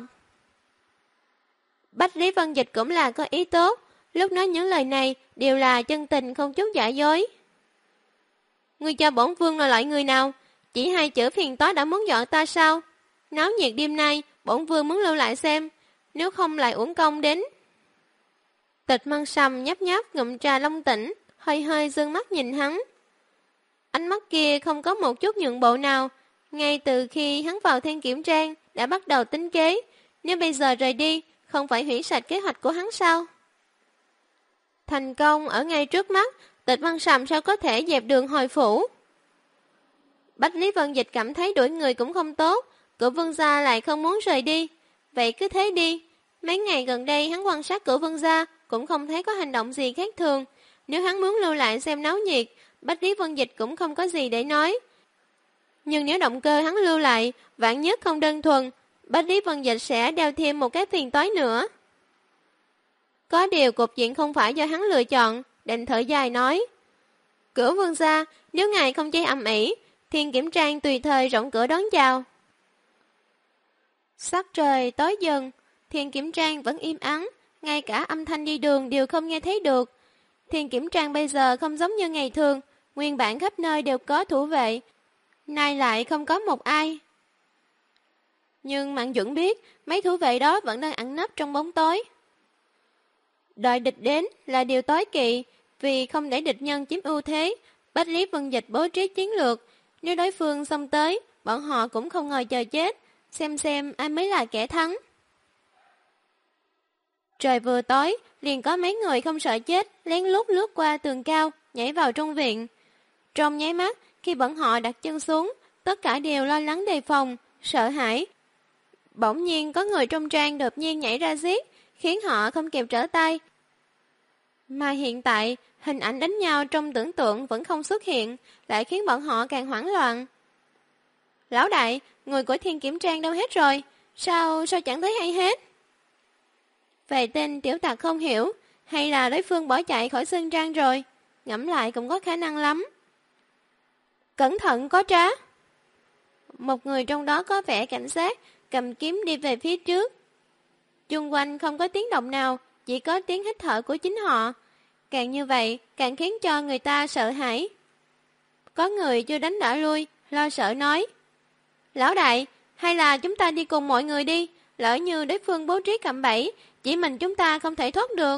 Bách Lý Vân Dịch cũng là có ý tốt. Lúc nói những lời này đều là chân tình không chút giả dối. Ngươi cho bổn vương là loại người nào? Chỉ hai chữ phiền toái đã muốn dọn ta sao? Náo nhiệt đêm nay, bổn vương muốn lưu lại xem, nếu không lại uổng công đến. Tịch Mân Sầm nhấp nháp ngụm trà long tỉnh, hơi hơi dương mắt nhìn hắn. Ánh mắt kia không có một chút nhượng bộ nào, ngay từ khi hắn vào Thiên Kiểm Trang đã bắt đầu tính kế, nếu bây giờ rời đi, không phải hủy sạch kế hoạch của hắn sao? Thành công ở ngay trước mắt, Tịch Mân Sầm sao có thể dẹp đường hồi phủ? Bách Lý Vân Dịch cảm thấy đuổi người cũng không tốt, Cửu vương gia lại không muốn rời đi. Vậy cứ thế đi. Mấy ngày gần đây hắn quan sát Cửu vương gia cũng không thấy có hành động gì khác thường. Nếu hắn muốn lưu lại xem náo nhiệt, Bách Lý Vân Dịch cũng không có gì để nói. Nhưng nếu động cơ hắn lưu lại, vạn nhất không đơn thuần, Bách Lý Vân Dịch sẽ đeo thêm một cái phiền toái nữa. Có điều cục diện không phải do hắn lựa chọn, định thở dài nói. Cửu vương gia, nếu ngài không chơi ầm ĩ, Thiên Kiểm Trang tùy thời rộng cửa đón chào. Sắc trời tối dần, Thiên Kiểm Trang vẫn im ắng, ngay cả âm thanh đi đường đều không nghe thấy được. Thiên Kiểm Trang bây giờ không giống như ngày thường, nguyên bản khắp nơi đều có thủ vệ, nay lại không có một ai. Nhưng Mạn Duẩn biết, mấy thủ vệ đó vẫn đang ẩn nấp trong bóng tối. Đợi địch đến là điều tối kỵ, vì không để địch nhân chiếm ưu thế, Bách Lý Vân Dịch bố trí chiến lược. Nếu đối phương xông tới, bọn họ cũng không ngồi chờ chết, xem ai mới là kẻ thắng. Trời vừa tối, liền có mấy người không sợ chết, lén lút lướt qua tường cao, nhảy vào trong viện. Trong nháy mắt, khi bọn họ đặt chân xuống, tất cả đều lo lắng đề phòng, sợ hãi. Bỗng nhiên có người trong trang đột nhiên nhảy ra giết, khiến họ không kịp trở tay. Mà hiện tại, hình ảnh đánh nhau trong tưởng tượng vẫn không xuất hiện, lại khiến bọn họ càng hoảng loạn. Lão đại, người của Thiên Kiểm Trang đâu hết rồi? Sao chẳng thấy hay hết? Về tên tiểu tặc không hiểu, hay là đối phương bỏ chạy khỏi Sơn Trang rồi? Ngẫm lại cũng có khả năng lắm. Cẩn thận có trá. Một người trong đó có vẻ cảnh giác, cầm kiếm đi về phía trước. Chung quanh không có tiếng động nào, chỉ có tiếng hít thở của chính họ. Càng như vậy, càng khiến cho người ta sợ hãi. Có người chưa đánh đã lui, lo sợ nói. Lão đại, hay là chúng ta đi cùng mọi người đi, lỡ như đối phương bố trí cạm bẫy, chỉ mình chúng ta không thể thoát được.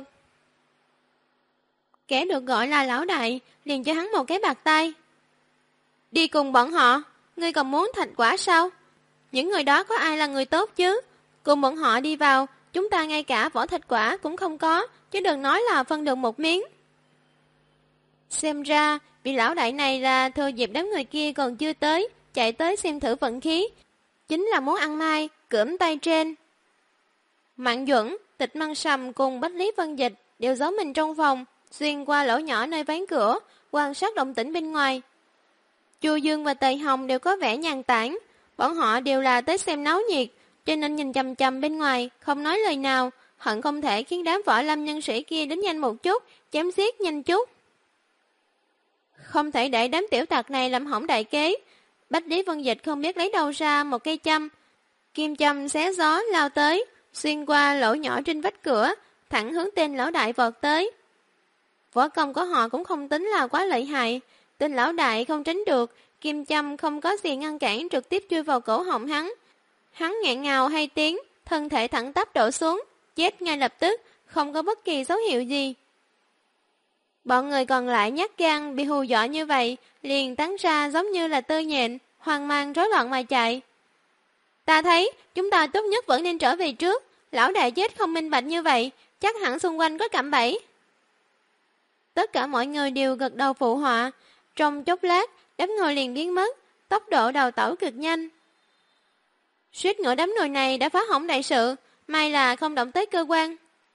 Kẻ được gọi là lão đại, liền cho hắn một cái bạt tay. Đi cùng bọn họ, ngươi còn muốn thành quả sao? Những người đó có ai là người tốt chứ? Cùng bọn họ đi vào, chúng ta ngay cả vỏ thịt quả cũng không có, chứ đừng nói là phân được một miếng. Xem ra, vị lão đại này là thừa dịp đám người kia còn chưa tới, chạy tới xem thử vận khí. Chính là muốn ăn mai, cưỡm tay trên. Mạn Duẩn, Tịch Mân Sầm cùng Bách Lý Vân Dịch đều giấu mình trong phòng, xuyên qua lỗ nhỏ nơi ván cửa, quan sát động tĩnh bên ngoài. Chu Dương và Tề Hồng đều có vẻ nhàn tản, bọn họ đều là tới xem náo nhiệt, cho nên nhìn chằm chằm bên ngoài, không nói lời nào, hận không thể khiến đám võ lâm nhân sĩ kia đến nhanh một chút, chém giết nhanh chút. Không thể để đám tiểu tặc này làm hỏng đại kế. Bách Lý Vân Dịch không biết lấy đâu ra một cây châm. Kim châm xé gió lao tới, xuyên qua lỗ nhỏ trên vách cửa, thẳng hướng tên lão đại vọt tới. Võ công của họ cũng không tính là quá lợi hại. Tên lão đại không tránh được, kim châm không có gì ngăn cản trực tiếp chui vào cổ họng hắn. Hắn nghẹn ngào hai tiếng, thân thể thẳng tắp đổ xuống, chết ngay lập tức, không có bất kỳ dấu hiệu gì. Bọn người còn lại nhát gan bị hù dọa như vậy, liền tán ra giống như là tơ nhện, hoang mang rối loạn mà chạy. Ta thấy, chúng ta tốt nhất vẫn nên trở về trước, lão đại chết không minh bạch như vậy, chắc hẳn xung quanh có cạm bẫy. Tất cả mọi người đều gật đầu phụ họa, trong chốc lát, đám người liền biến mất, tốc độ đào tẩu cực nhanh. Suýt nữa đám người này đã phá hỏng đại sự, may là không động tới cơ quan.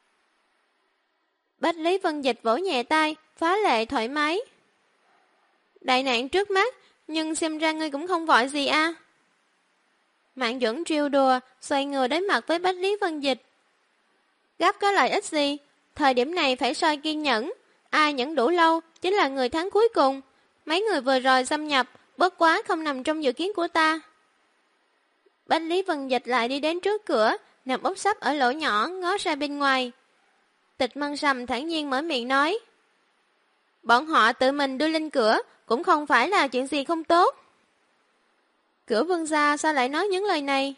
Bách Lý Vân Dịch vỗ nhẹ tay, phá lệ thoải mái. Đại nạn trước mắt, nhưng xem ra ngươi cũng không vội gì a. Mạn Duẩn trêu đùa, xoay người đối mặt với Bách Lý Vân Dịch. Gấp có lợi ích gì, thời điểm này phải soi kiên nhẫn, ai nhẫn đủ lâu chính là người thắng cuối cùng. Mấy người vừa rồi xâm nhập, bất quá không nằm trong dự kiến của ta. Bách Lý Vân Dịch lại đi đến trước cửa, nằm úp sấp ở lỗ nhỏ, ngó ra bên ngoài. Tịch Mân Sầm thản nhiên mở miệng nói. Bọn họ tự mình đưa lên cửa, cũng không phải là chuyện gì không tốt. Cửa Vương gia sao lại nói những lời này?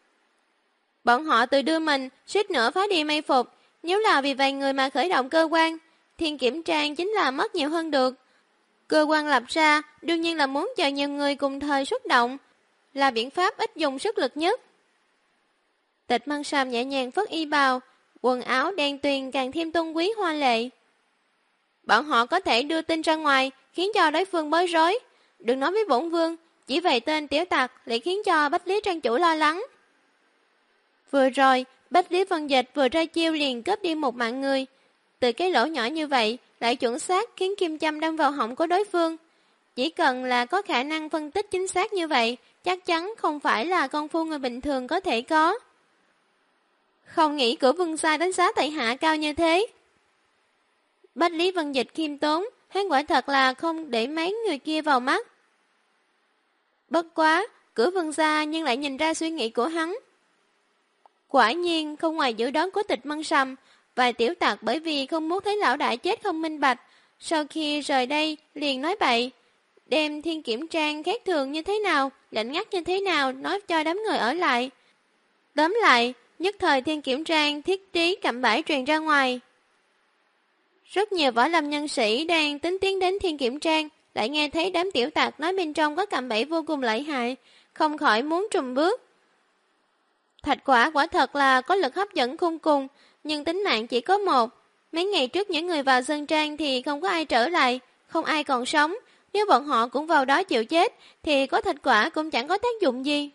Bọn họ tự đưa mình, suýt nữa phá đi mây phục. Nếu là vì vài người mà khởi động cơ quan, Thiên Kiểm Trang chính là mất nhiều hơn được. Cơ quan lập ra, đương nhiên là muốn chờ nhiều người cùng thời xuất động, là biện pháp ít dùng sức lực nhất. Tịch Mân Sầm nhẹ nhàng phất y bào, quần áo đen tuyền càng thêm tôn quý hoa lệ. Bọn họ có thể đưa tin ra ngoài, khiến cho đối phương bối rối. Đừng nói với bổn vương, chỉ vậy tên tiểu tặc lại khiến cho Bách Lý Trang chủ lo lắng. Vừa rồi, Bách Lý Vân Dịch vừa ra chiêu liền cướp đi một mạng người. Từ cái lỗ nhỏ như vậy, lại chuẩn xác khiến kim châm đâm vào họng của đối phương. Chỉ cần là có khả năng phân tích chính xác như vậy, chắc chắn không phải là công phu người bình thường có thể có. Không nghĩ cửa Vương gia đánh giá tại hạ cao như thế. Bách Lý Vân Dịch khiêm tốn, hắn quả thật là không để mấy người kia vào mắt. Bất quá, cửa Vương gia nhưng lại nhìn ra suy nghĩ của hắn. Quả nhiên không ngoài dự đoán của Tịch Mân Sầm, vài tiểu tặc bởi vì không muốn thấy lão đại chết không minh bạch, sau khi rời đây liền nói bậy, đem Thiên Kiểm Trang khác thường như thế nào, lạnh ngắt như thế nào nói cho đám người ở lại. Tóm lại, nhất thời Thiên Kiểm Trang thiết trí cạm bẫy truyền ra ngoài. Rất nhiều võ lâm nhân sĩ đang tính tiến đến Thiên Kiểm Trang, lại nghe thấy đám tiểu tặc nói bên trong có cạm bẫy vô cùng lợi hại, không khỏi muốn trùm bước. Thạch quả quả thật là có lực hấp dẫn khôn cùng, nhưng tính mạng chỉ có một. Mấy ngày trước những người vào Sơn Trang thì không có ai trở lại, không ai còn sống. Nếu bọn họ cũng vào đó chịu chết, thì có thạch quả cũng chẳng có tác dụng gì.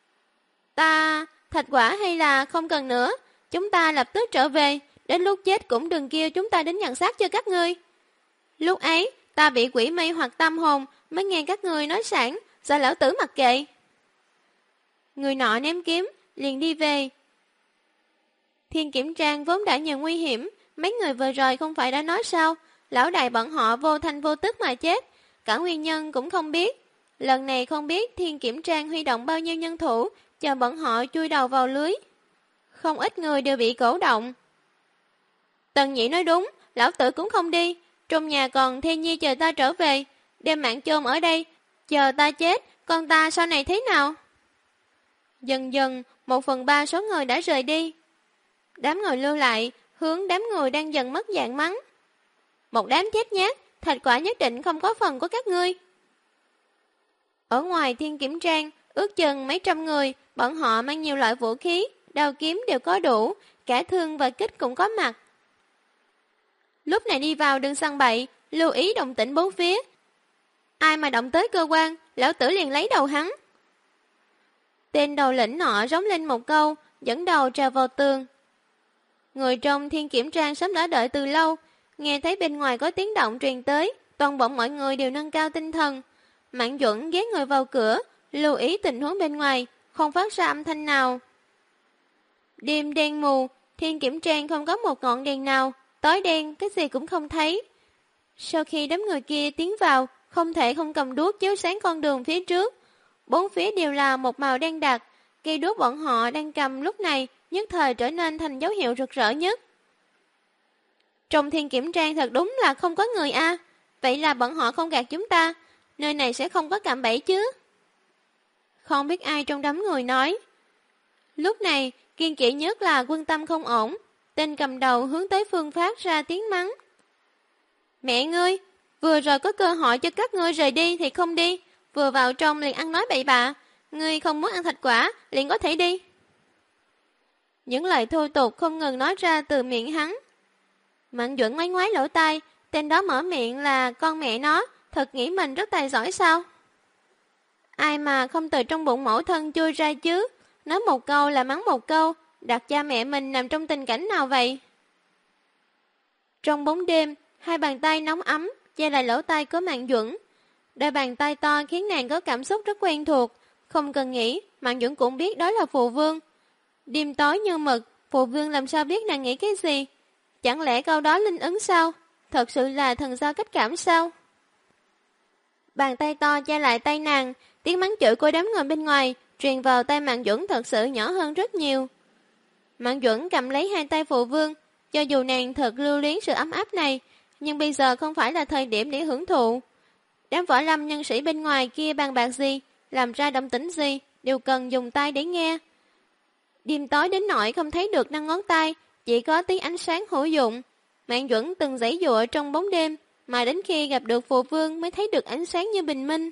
Thạch quả hay là không cần nữa, chúng ta lập tức trở về, đến lúc chết cũng đừng kêu chúng ta đến nhận xác cho các ngươi. Lúc ấy, ta bị quỷ mê hoặc tâm hồn, mới nghe các ngươi nói sẵn, sao lão tử mặc kệ. Người nọ ném kiếm, liền đi về. Thiên Kiểm Trang vốn đã nhiều nguy hiểm, mấy người vừa rồi không phải đã nói sao, lão đại bọn họ vô thanh vô tức mà chết, cả nguyên nhân cũng không biết. Lần này không biết Thiên Kiểm Trang huy động bao nhiêu nhân thủ, chờ bọn họ chui đầu vào lưới. Không ít người đều bị cổ động. Tần Nhĩ nói đúng, lão tử cũng không đi, trong nhà còn Thê Nhi chờ ta trở về, đem mạng chôn ở đây, chờ ta chết, con ta sau này thế nào? Dần dần, 1/3 số người đã rời đi. Đám người lưu lại, hướng đám người đang dần mất dạng mắng. Một đám chết nhát, thạch quả nhất định không có phần của các ngươi. Ở ngoài Thiên Kiểm Trang, ước chừng mấy trăm người, bọn họ mang nhiều loại vũ khí, đao kiếm đều có đủ, cả thương và kích cũng có mặt. Lúc này đi vào đừng săn bậy, lưu ý động tĩnh bốn phía. Ai mà động tới cơ quan, lão tử liền lấy đầu hắn. Tên đầu lĩnh nọ rống lên một câu, dẫn đầu trèo vào tường. Người trong Thiên Kiểm Trang sớm đã đợi từ lâu, nghe thấy bên ngoài có tiếng động truyền tới, toàn bộ mọi người đều nâng cao tinh thần. Mạn Duẩn ghé người vào cửa, lưu ý tình huống bên ngoài, không phát ra âm thanh nào. Đêm đen mù, Thiên Kiểm Trang không có một ngọn đèn nào, tối đen, cái gì cũng không thấy. Sau khi đám người kia tiến vào, không thể không cầm đuốc chiếu sáng con đường phía trước. Bốn phía đều là một màu đen đặc, cây đuốc bọn họ đang cầm lúc này nhất thời trở nên thành dấu hiệu rực rỡ nhất. Trong Thiên Kiểm Trang thật đúng là không có người a. Vậy là bọn họ không gạt chúng ta, nơi này sẽ không có cạm bẫy chứ. Không biết ai trong đám người nói. Lúc này, kiên kỵ nhất là Quân Tâm không ổn, tên cầm đầu hướng tới Phương phát ra tiếng mắng. Mẹ ngươi, vừa rồi có cơ hội cho các ngươi rời đi thì không đi, vừa vào trong liền ăn nói bậy bạ, ngươi không muốn ăn thịt quả liền có thể đi. Những lời thô tục không ngừng nói ra từ miệng hắn. Mạnh Duẩn ngoái ngoái lỗ tai, tên đó mở miệng là con mẹ nó, thật nghĩ mình rất tài giỏi sao? Ai mà không từ trong bụng mẫu thân chui ra chứ, nói một câu là mắng một câu, đặt cha mẹ mình nằm trong tình cảnh nào vậy? Trong bóng đêm, hai bàn tay nóng ấm che lại lỗ tai của Mạnh Duẩn. Đôi bàn tay to khiến nàng có cảm xúc rất quen thuộc, không cần nghĩ, Mạnh Duẩn cũng biết đó là Phù Vương. Đêm tối như mực, Phù Vương làm sao biết nàng nghĩ cái gì? Chẳng lẽ câu đó linh ứng sao? Thật sự là thần giao cách cảm sao? Bàn tay to che lại tay nàng, tiếng mắng chửi của đám người bên ngoài truyền vào tay Mạnh Duẩn thật sự nhỏ hơn rất nhiều. Mạnh Duẩn cầm lấy hai tay Phù Vương, cho dù nàng thật lưu luyến sự ấm áp này, nhưng bây giờ không phải là thời điểm để hưởng thụ. Đám võ lâm nhân sĩ bên ngoài kia bàn bạc gì, làm ra động tĩnh gì, đều cần dùng tay để nghe. Đêm tối đến nỗi không thấy được năm ngón tay, chỉ có tí ánh sáng hữu dụng. Mạnh Duẩn từng giãy giụa trong bóng đêm, mà đến khi gặp được Phù Vương mới thấy được ánh sáng như bình minh.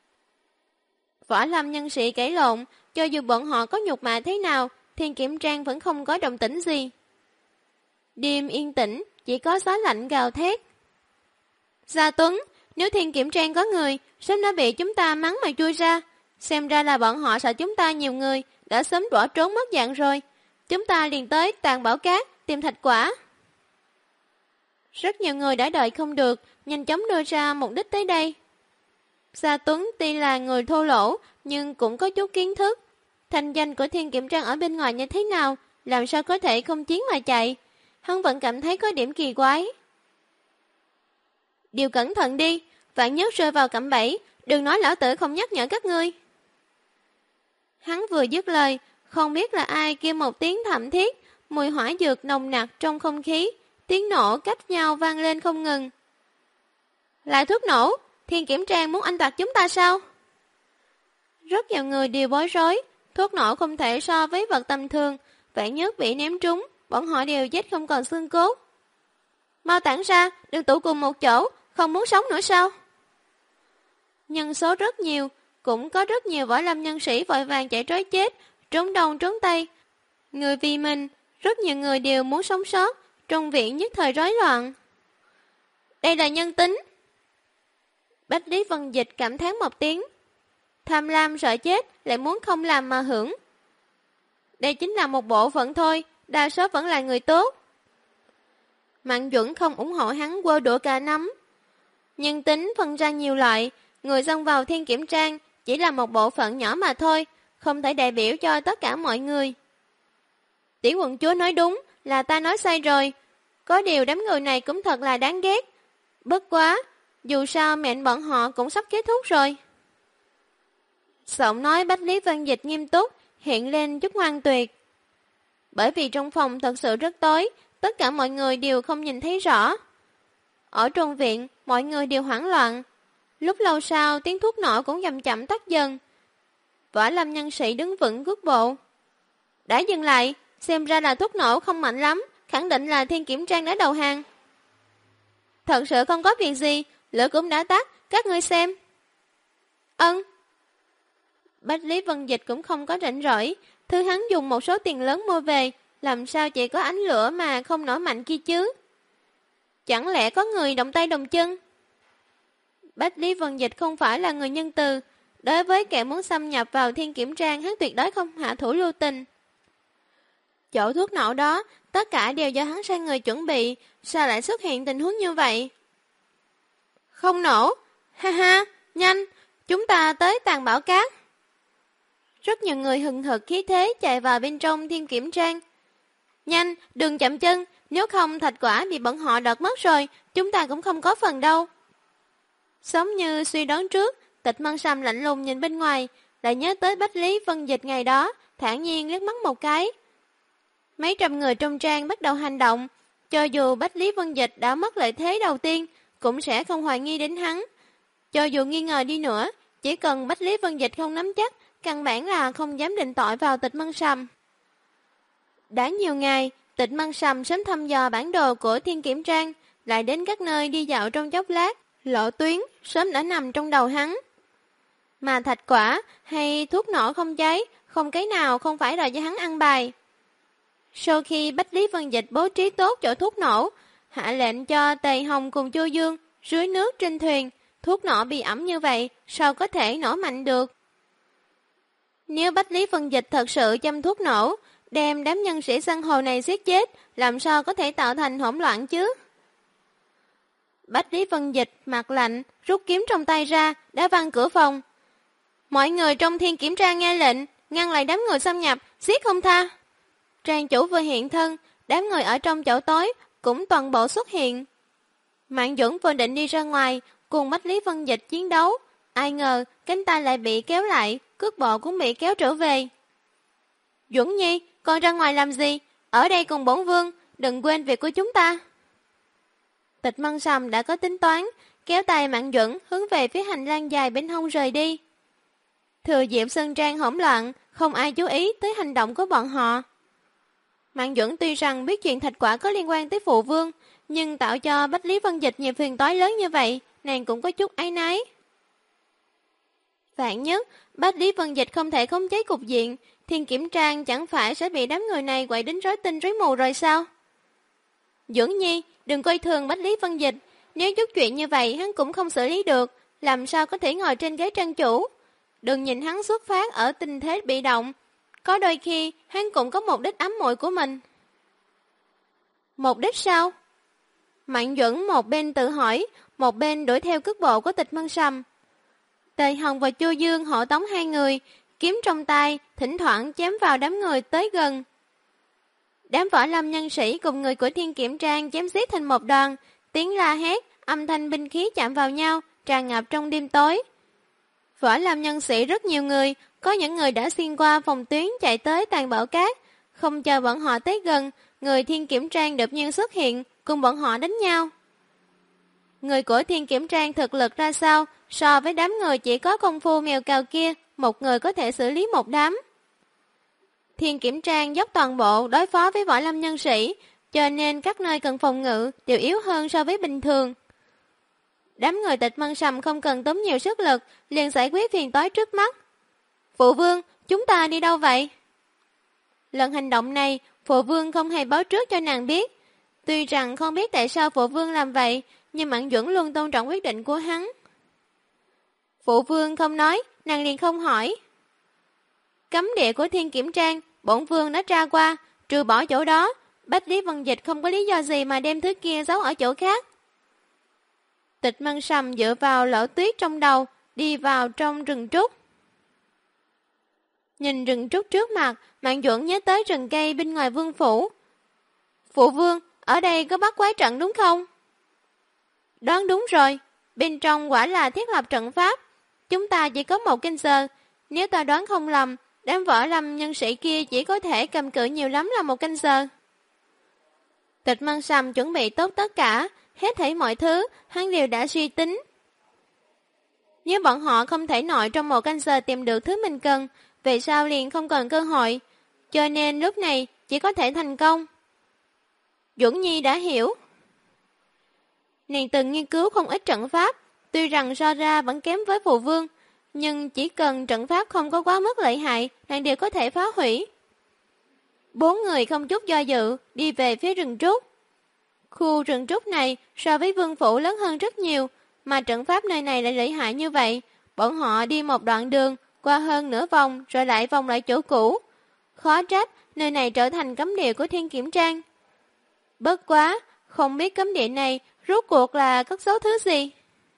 Võ lâm nhân sĩ cãi lộn, cho dù bọn họ có nhục mạ thế nào, Thiên Kiểm Trang vẫn không có động tĩnh gì. Đêm yên tĩnh, chỉ có gió lạnh gào thét. Gia Tuấn, nếu Thiên Kiểm Trang có người, sớm đã bị chúng ta mắng mà chui ra. Xem ra là bọn họ sợ chúng ta nhiều người, đã sớm bỏ trốn mất dạng rồi. Chúng ta liền tới Tàn Bảo Cát, tìm thạch quả. Rất nhiều người đã đợi không được, nhanh chóng đưa ra mục đích tới đây. Gia Tuấn tuy là người thô lỗ, nhưng cũng có chút kiến thức. Thành danh của Thiên Kiểm Trang ở bên ngoài như thế nào, làm sao có thể không chiến mà chạy. Hắn vẫn cảm thấy có điểm kỳ quái. Điều cẩn thận đi, vạn nhất rơi vào cạm bẫy, đừng nói lão tử không nhắc nhở các ngươi. Hắn vừa dứt lời, không biết là ai kêu một tiếng thảm thiết, mùi hỏa dược nồng nặc trong không khí, tiếng nổ cách nhau vang lên không ngừng. Lại thuốc nổ, Thiên Kiểm Trang muốn anh tạc chúng ta sao? Rất nhiều người đều bối rối, thuốc nổ không thể so với vật tầm thường, vạn nhất bị ném trúng, bọn họ đều chết không còn xương cốt. Mau tản ra, đừng tụ cùng một chỗ, không muốn sống nữa sao? Nhân số rất nhiều, cũng có rất nhiều võ lâm nhân sĩ vội vàng chạy trối chết, trốn đông trốn tây. Người vì mình, rất nhiều người đều muốn sống sót, trong viện nhất thời rối loạn. Đây là nhân tính. Bách Lý Vân Dịch cảm thán một tiếng. Tham lam sợ chết, lại muốn không làm mà hưởng. Đây chính là một bộ phận thôi, đa số vẫn là người tốt. Mạnh Duẩn không ủng hộ hắn quơ đũa cả nắm. Nhân tính phân ra nhiều loại, người xông vào Thiên Kiểm Trang chỉ là một bộ phận nhỏ mà thôi, không thể đại biểu cho tất cả mọi người. Tiểu quận chúa nói đúng, là ta nói sai rồi. Có điều đám người này cũng thật là đáng ghét. Bất quá, dù sao mệnh bọn họ cũng sắp kết thúc rồi. Giọng nói Bách Lý Văn Dịch nghiêm túc, hiện lên chút ngoan tuyệt. Bởi vì trong phòng thật sự rất tối, tất cả mọi người đều không nhìn thấy rõ. Ở trong viện, mọi người đều hoảng loạn. Lúc lâu sau, tiếng thuốc nổ cũng chậm chậm tắt dần. Võ lâm nhân sĩ đứng vững cước bộ. Đã dừng lại, xem ra là thuốc nổ không mạnh lắm, khẳng định là Thiên Kiểm Trang đã đầu hàng. Thật sự không có việc gì, lửa cũng đã tắt, các ngươi xem. Ân. Bách Lý Vân Dịch cũng không có rảnh rỗi, thứ hắn dùng một số tiền lớn mua về, làm sao chỉ có ánh lửa mà không nổi mạnh kia chứ? Chẳng lẽ có người động tay động chân? Bách Lý Vân Dịch không phải là người nhân từ, đối với kẻ muốn xâm nhập vào Thiên Kiểm Trang, hắn tuyệt đối không hạ thủ lưu tình. Chỗ thuốc nổ đó, tất cả đều do hắn sai người chuẩn bị, sao lại xuất hiện tình huống như vậy? Không nổ, ha ha, nhanh, chúng ta tới Tàn Bảo Cát. Rất nhiều người hừng hực khí thế chạy vào bên trong Thiên Kiểm Trang. Nhanh, đừng chậm chân, nếu không thạch quả bị bọn họ đoạt mất rồi, chúng ta cũng không có phần đâu. Giống như suy đoán trước, Tịch Mân Sâm lạnh lùng nhìn bên ngoài, lại nhớ tới Bách Lý Vân Dịch ngày đó, thản nhiên liếc mắt một cái. Mấy trăm người trong trang bắt đầu hành động, cho dù Bách Lý Vân Dịch đã mất lợi thế đầu tiên, cũng sẽ không hoài nghi đến hắn. Cho dù nghi ngờ đi nữa, chỉ cần Bách Lý Vân Dịch không nắm chắc, căn bản là không dám định tội vào Tịch Mân Sâm. Đã nhiều ngày, Tịch Mân Sâm sớm thăm dò bản đồ của Thiên Kiểm Trang, lại đến các nơi đi dạo trong chốc lát, lộ tuyến sớm đã nằm trong đầu hắn. Mà thạch quả hay thuốc nổ không cháy, không cái nào không phải là do hắn ăn bài. Sau khi Bách Lý Vân Dịch bố trí tốt chỗ thuốc nổ, hạ lệnh cho Tề Hồng cùng Chu Dương rưới nước trên thuyền, thuốc nổ bị ẩm như vậy, sao có thể nổ mạnh được? Nếu Bách Lý Vân Dịch thật sự châm thuốc nổ, đem đám nhân sĩ san hồ này giết chết, làm sao có thể tạo thành hỗn loạn chứ? Bách Lý Vân Dịch mặt lạnh, rút kiếm trong tay ra, đã văng cửa phòng. Mọi người trong Thiên Kiểm Tra nghe lệnh, ngăn lại đám người xâm nhập, giết không tha. Trang chủ vừa hiện thân, đám người ở trong chỗ tối cũng toàn bộ xuất hiện. Mạn Duẩn vừa định đi ra ngoài, cùng Bách Lý Vân Dịch chiến đấu, ai ngờ cánh tay lại bị kéo lại, cước bộ cũng bị kéo trở về. Duẩn Nhi, con ra ngoài làm gì? Ở đây cùng bổn vương, đừng quên việc của chúng ta. Tịch Mân Sâm đã có tính toán, kéo tay Mạn Duẩn hướng về phía hành lang dài bên hông rời đi. Thừa dịp Sơn Trang hỗn loạn, không ai chú ý tới hành động của bọn họ. Mạn Duẩn tuy rằng biết chuyện thạch quả có liên quan tới phụ vương, nhưng tạo cho Bách Lý Vân Dịch nhiều phiền toái lớn như vậy, nàng cũng có chút áy náy. Vạn nhất, Bách Lý Vân Dịch không thể khống chế cục diện, Thiên Kiểm Trang chẳng phải sẽ bị đám người này quậy đến rối tinh rối mù rồi sao? Duẩn Nhi, đừng coi thường Bách Lý Vân Dịch, nếu chút chuyện như vậy hắn cũng không xử lý được, làm sao có thể ngồi trên ghế trang chủ? Đừng nhìn hắn xuất phát ở tình thế bị động, có đôi khi hắn cũng có mục đích ám muội của mình. Mục đích sao? Mạn Duẩn một bên tự hỏi, một bên đuổi theo cước bộ của Tịch Mân Sâm. Tề Hồng và Chu Dương hộ tống hai người, kiếm trong tay, thỉnh thoảng chém vào đám người tới gần. Đám võ lâm nhân sĩ cùng người của Thiên Kiểm Trang chém giết thành một đoàn, tiếng la hét, âm thanh binh khí chạm vào nhau, tràn ngập trong đêm tối. Võ lâm nhân sĩ rất nhiều người, có những người đã xuyên qua phòng tuyến chạy tới tàn bạo cát, không chờ bọn họ tới gần, người Thiên Kiểm Trang đột nhiên xuất hiện, cùng bọn họ đánh nhau. Người của Thiên Kiểm Trang thực lực ra sao, so với đám người chỉ có công phu mèo cào kia, một người có thể xử lý một đám. Thiên Kiểm Trang dốc toàn bộ đối phó với võ lâm nhân sĩ, cho nên các nơi cần phòng ngự đều yếu hơn so với bình thường. Đám người Tịch Mân Sâm không cần tốn nhiều sức lực, liền giải quyết phiền toái trước mắt. Phụ vương, chúng ta đi đâu vậy? Lần hành động này, phụ vương không hề báo trước cho nàng biết. Tuy rằng không biết tại sao phụ vương làm vậy, nhưng Mạn Duẩn luôn tôn trọng quyết định của hắn. Phụ vương không nói, nàng liền không hỏi. Cấm địa của Thiên Kiểm Trang, bổn vương đã tra qua, trừ bỏ chỗ đó, Bách Lý Vân Dịch không có lý do gì mà đem thứ kia giấu ở chỗ khác. Tịch Mân Sâm dựa vào lỗ tuyết trong đầu, đi vào trong rừng trúc. Nhìn rừng trúc trước mặt, Mạn Duẩn nhớ tới rừng cây bên ngoài vương phủ. Phụ vương, ở đây có bắt quái trận đúng không? Đoán đúng rồi, bên trong quả là thiết lập trận pháp. Chúng ta chỉ có 1 canh giờ, nếu ta đoán không lầm, đám võ lâm nhân sĩ kia chỉ có thể cầm cự nhiều lắm là 1 canh giờ. Tịch Mân Sâm chuẩn bị tốt tất cả, hết thảy mọi thứ, hắn đều đã suy tính. Nếu bọn họ không thể nội trong 1 canh giờ tìm được thứ mình cần, về sau liền không còn cơ hội, cho nên lúc này chỉ có thể thành công. Duẩn Nhi đã hiểu. Nàng từng nghiên cứu không ít trận pháp, tuy rằng so ra vẫn kém với phụ vương, nhưng chỉ cần trận pháp không có quá mức lợi hại, nàng đều có thể phá hủy. 4 người không chút do dự, đi về phía rừng trúc. Khu rừng trúc này so với vương phủ lớn hơn rất nhiều, mà trận pháp nơi này lại lợi hại như vậy. Bọn họ đi một đoạn đường, qua hơn nửa vòng rồi lại vòng lại chỗ cũ. Khó trách, nơi này trở thành cấm địa của Thiên Kiểm Trang. Bất quá, không biết cấm địa này rốt cuộc là cất giấu thứ gì.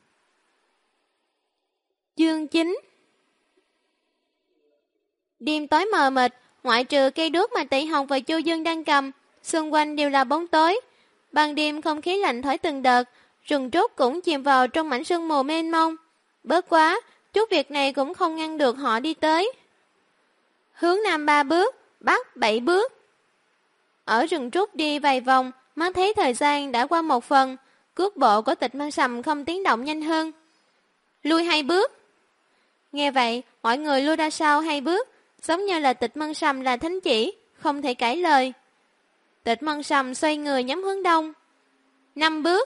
Chương 9. Đêm tối mờ mịt, ngoại trừ cây đuốc mà Tị Hồng và Chu Dương đang cầm, Xung quanh đều là bóng tối. Ban đêm không khí lạnh thổi từng đợt, rừng trúc cũng chìm vào trong mảnh sương mù mênh mông. Bớt quá, chút việc này cũng không ngăn được họ đi tới. Hướng nam 3 bước, bắc 7 bước. Ở rừng trúc đi vài vòng, mắt thấy thời gian đã qua một phần, cước bộ của Tịch Măng Sầm không tiếng động nhanh hơn. Lui 2 bước. Nghe vậy, mọi người lui ra sau 2 bước, giống như là Tịch Măng Sầm là thánh chỉ, không thể cãi lời. Tịch Măng Sầm xoay người nhắm hướng đông. 5 bước.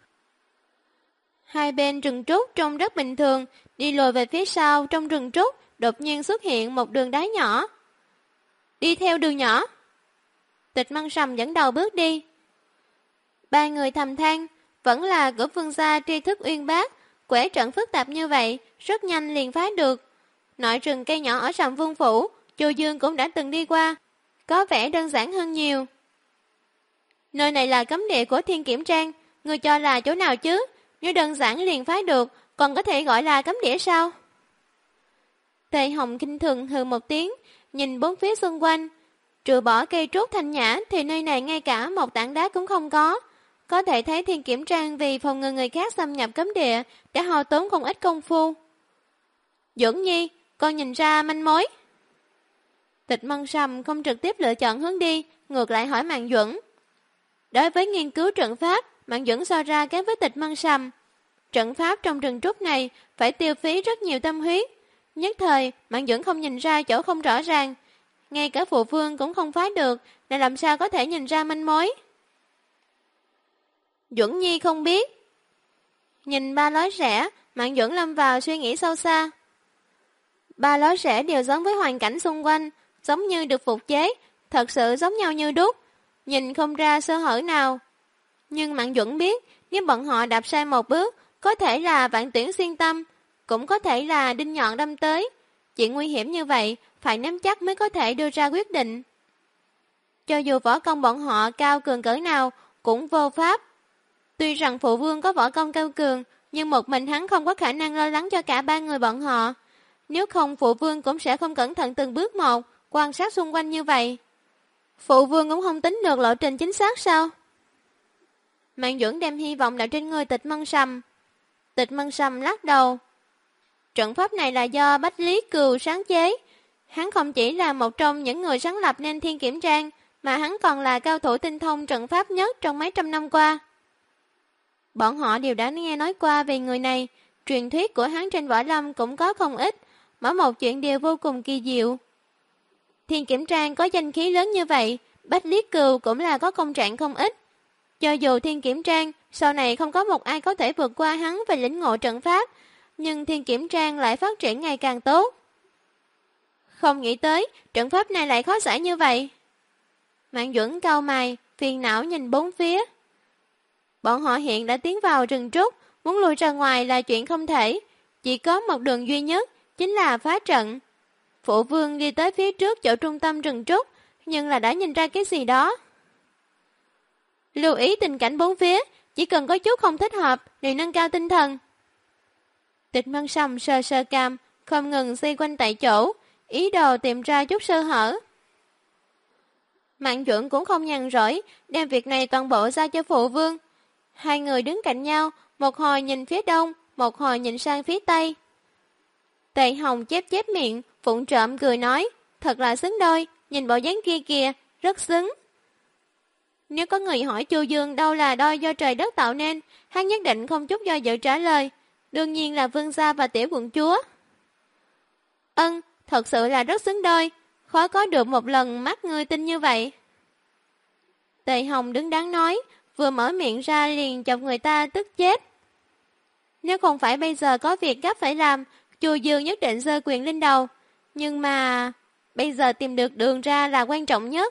Hai bên rừng trúc trông rất bình thường, đi lùi về phía sau trong rừng trúc, đột nhiên xuất hiện một đường đá nhỏ. Đi theo đường nhỏ. Tịch Măng Sầm dẫn đầu bước đi. Ba người thầm than, vẫn là của Vương gia tri thức uyên bác, quẻ trận phức tạp như vậy, rất nhanh liền phá được. Nội rừng cây nhỏ ở Sầm Vương phủ, Chu Dương cũng đã từng đi qua, có vẻ đơn giản hơn nhiều. Nơi này là cấm địa của Thiên Kiểm Trang, ngươi cho là chỗ nào chứ? Nếu đơn giản liền phá được, còn có thể gọi là cấm địa sao? Tề Hồng kinh thường hừ một tiếng, nhìn bốn phía xung quanh. Trừ bỏ cây trúc thanh nhã thì nơi này ngay cả một tảng đá cũng không có. Có thể thấy Thiên Kiểm Trang vì phòng ngừa người khác xâm nhập cấm địa đã hao tốn không ít công phu. Duẩn Nhi, con nhìn ra manh mối. Tịch Măng Sầm không trực tiếp lựa chọn hướng đi, ngược lại hỏi Mạn Duẩn. Đối với nghiên cứu trận pháp, Mạn Duẩn so ra kém với Tịch Măng Sầm. Trận pháp trong rừng trúc này phải tiêu phí rất nhiều tâm huyết. Nhất thời, Mạn Duẩn không nhìn ra chỗ không rõ ràng. Ngay cả phụ vương cũng không phá được, là làm sao có thể nhìn ra manh mối. Duẩn Nhi không biết. Nhìn ba lối rẽ, Mạn Duẩn lâm vào suy nghĩ sâu xa. Ba lối rẽ đều giống với hoàn cảnh xung quanh, giống như được phục chế, thật sự giống nhau như đúc, nhìn không ra sơ hở nào. Nhưng Mạn Duẩn biết, nếu bọn họ đạp sai một bước, có thể là vạn tuyển xuyên tâm, cũng có thể là đinh nhọn đâm tới. Chuyện nguy hiểm như vậy, phải nắm chắc mới có thể đưa ra quyết định. Cho dù võ công bọn họ cao cường cỡ nào, cũng vô pháp. Tuy rằng phụ vương có võ công cao cường, nhưng một mình hắn không có khả năng lo lắng cho cả ba người bọn họ. Nếu không, phụ vương cũng sẽ không cẩn thận từng bước một, quan sát xung quanh như vậy. Phụ vương cũng không tính được lộ trình chính xác sao? Mạn Duẩn đem hy vọng đặt trên người Tịch Măng Sầm. Tịch Măng Sầm lắc đầu. Trận pháp này là do Bách Lý Cừu sáng chế. Hắn không chỉ là một trong những người sáng lập nên Thiên Kiểm Trang, mà hắn còn là cao thủ tinh thông trận pháp nhất trong mấy trăm năm qua. Bọn họ đều đã nghe nói qua về người này, truyền thuyết của hắn trên võ lâm cũng có không ít, mỗi một chuyện đều vô cùng kỳ diệu. Thiên Kiểm Trang có danh khí lớn như vậy, Bách Lý Cừu cũng là có công trạng không ít. Cho dù Thiên Kiểm Trang sau này không có một ai có thể vượt qua hắn về lĩnh ngộ trận pháp, nhưng Thiên Kiểm Trang lại phát triển ngày càng tốt. Không nghĩ tới, trận pháp này lại khó giải như vậy. Mạn Duẩn cau mày, phiền não nhìn bốn phía. Bọn họ hiện đã tiến vào rừng trúc, muốn lùi ra ngoài là chuyện không thể. Chỉ có một đường duy nhất, chính là phá trận. Phụ vương đi tới phía trước chỗ trung tâm rừng trúc, nhưng là đã nhìn ra cái gì đó. Lưu ý tình cảnh bốn phía, chỉ cần có chút không thích hợp, liền nâng cao tinh thần. Tịch Măng Sầm sờ sờ cằm, không ngừng xoay quanh tại chỗ, ý đồ tìm ra chút sơ hở. Mạn Duẩn cũng không nhàn rỗi, đem việc này toàn bộ ra cho phụ vương. Hai người đứng cạnh nhau, một hồi nhìn phía đông, một hồi nhìn sang phía tây. Tề Hồng chép miệng, phụng trộm cười nói, thật là xứng đôi, nhìn bộ dáng kia kìa, rất xứng. Nếu có người hỏi Chu Dương đâu là đôi do trời đất tạo nên, hắn nhất định không chút do dự trả lời, đương nhiên là Vương gia và tiểu quận chúa. Thật sự là rất xứng đôi, khó có được một lần mắt ngươi tin như vậy. Tề Hồng đứng đắn nói, vừa mở miệng ra liền chọc người ta tức chết. Nếu không phải bây giờ có việc gấp phải làm, Chu Dương nhất định giơ quyền lên đầu. Nhưng mà bây giờ tìm được đường ra là quan trọng nhất.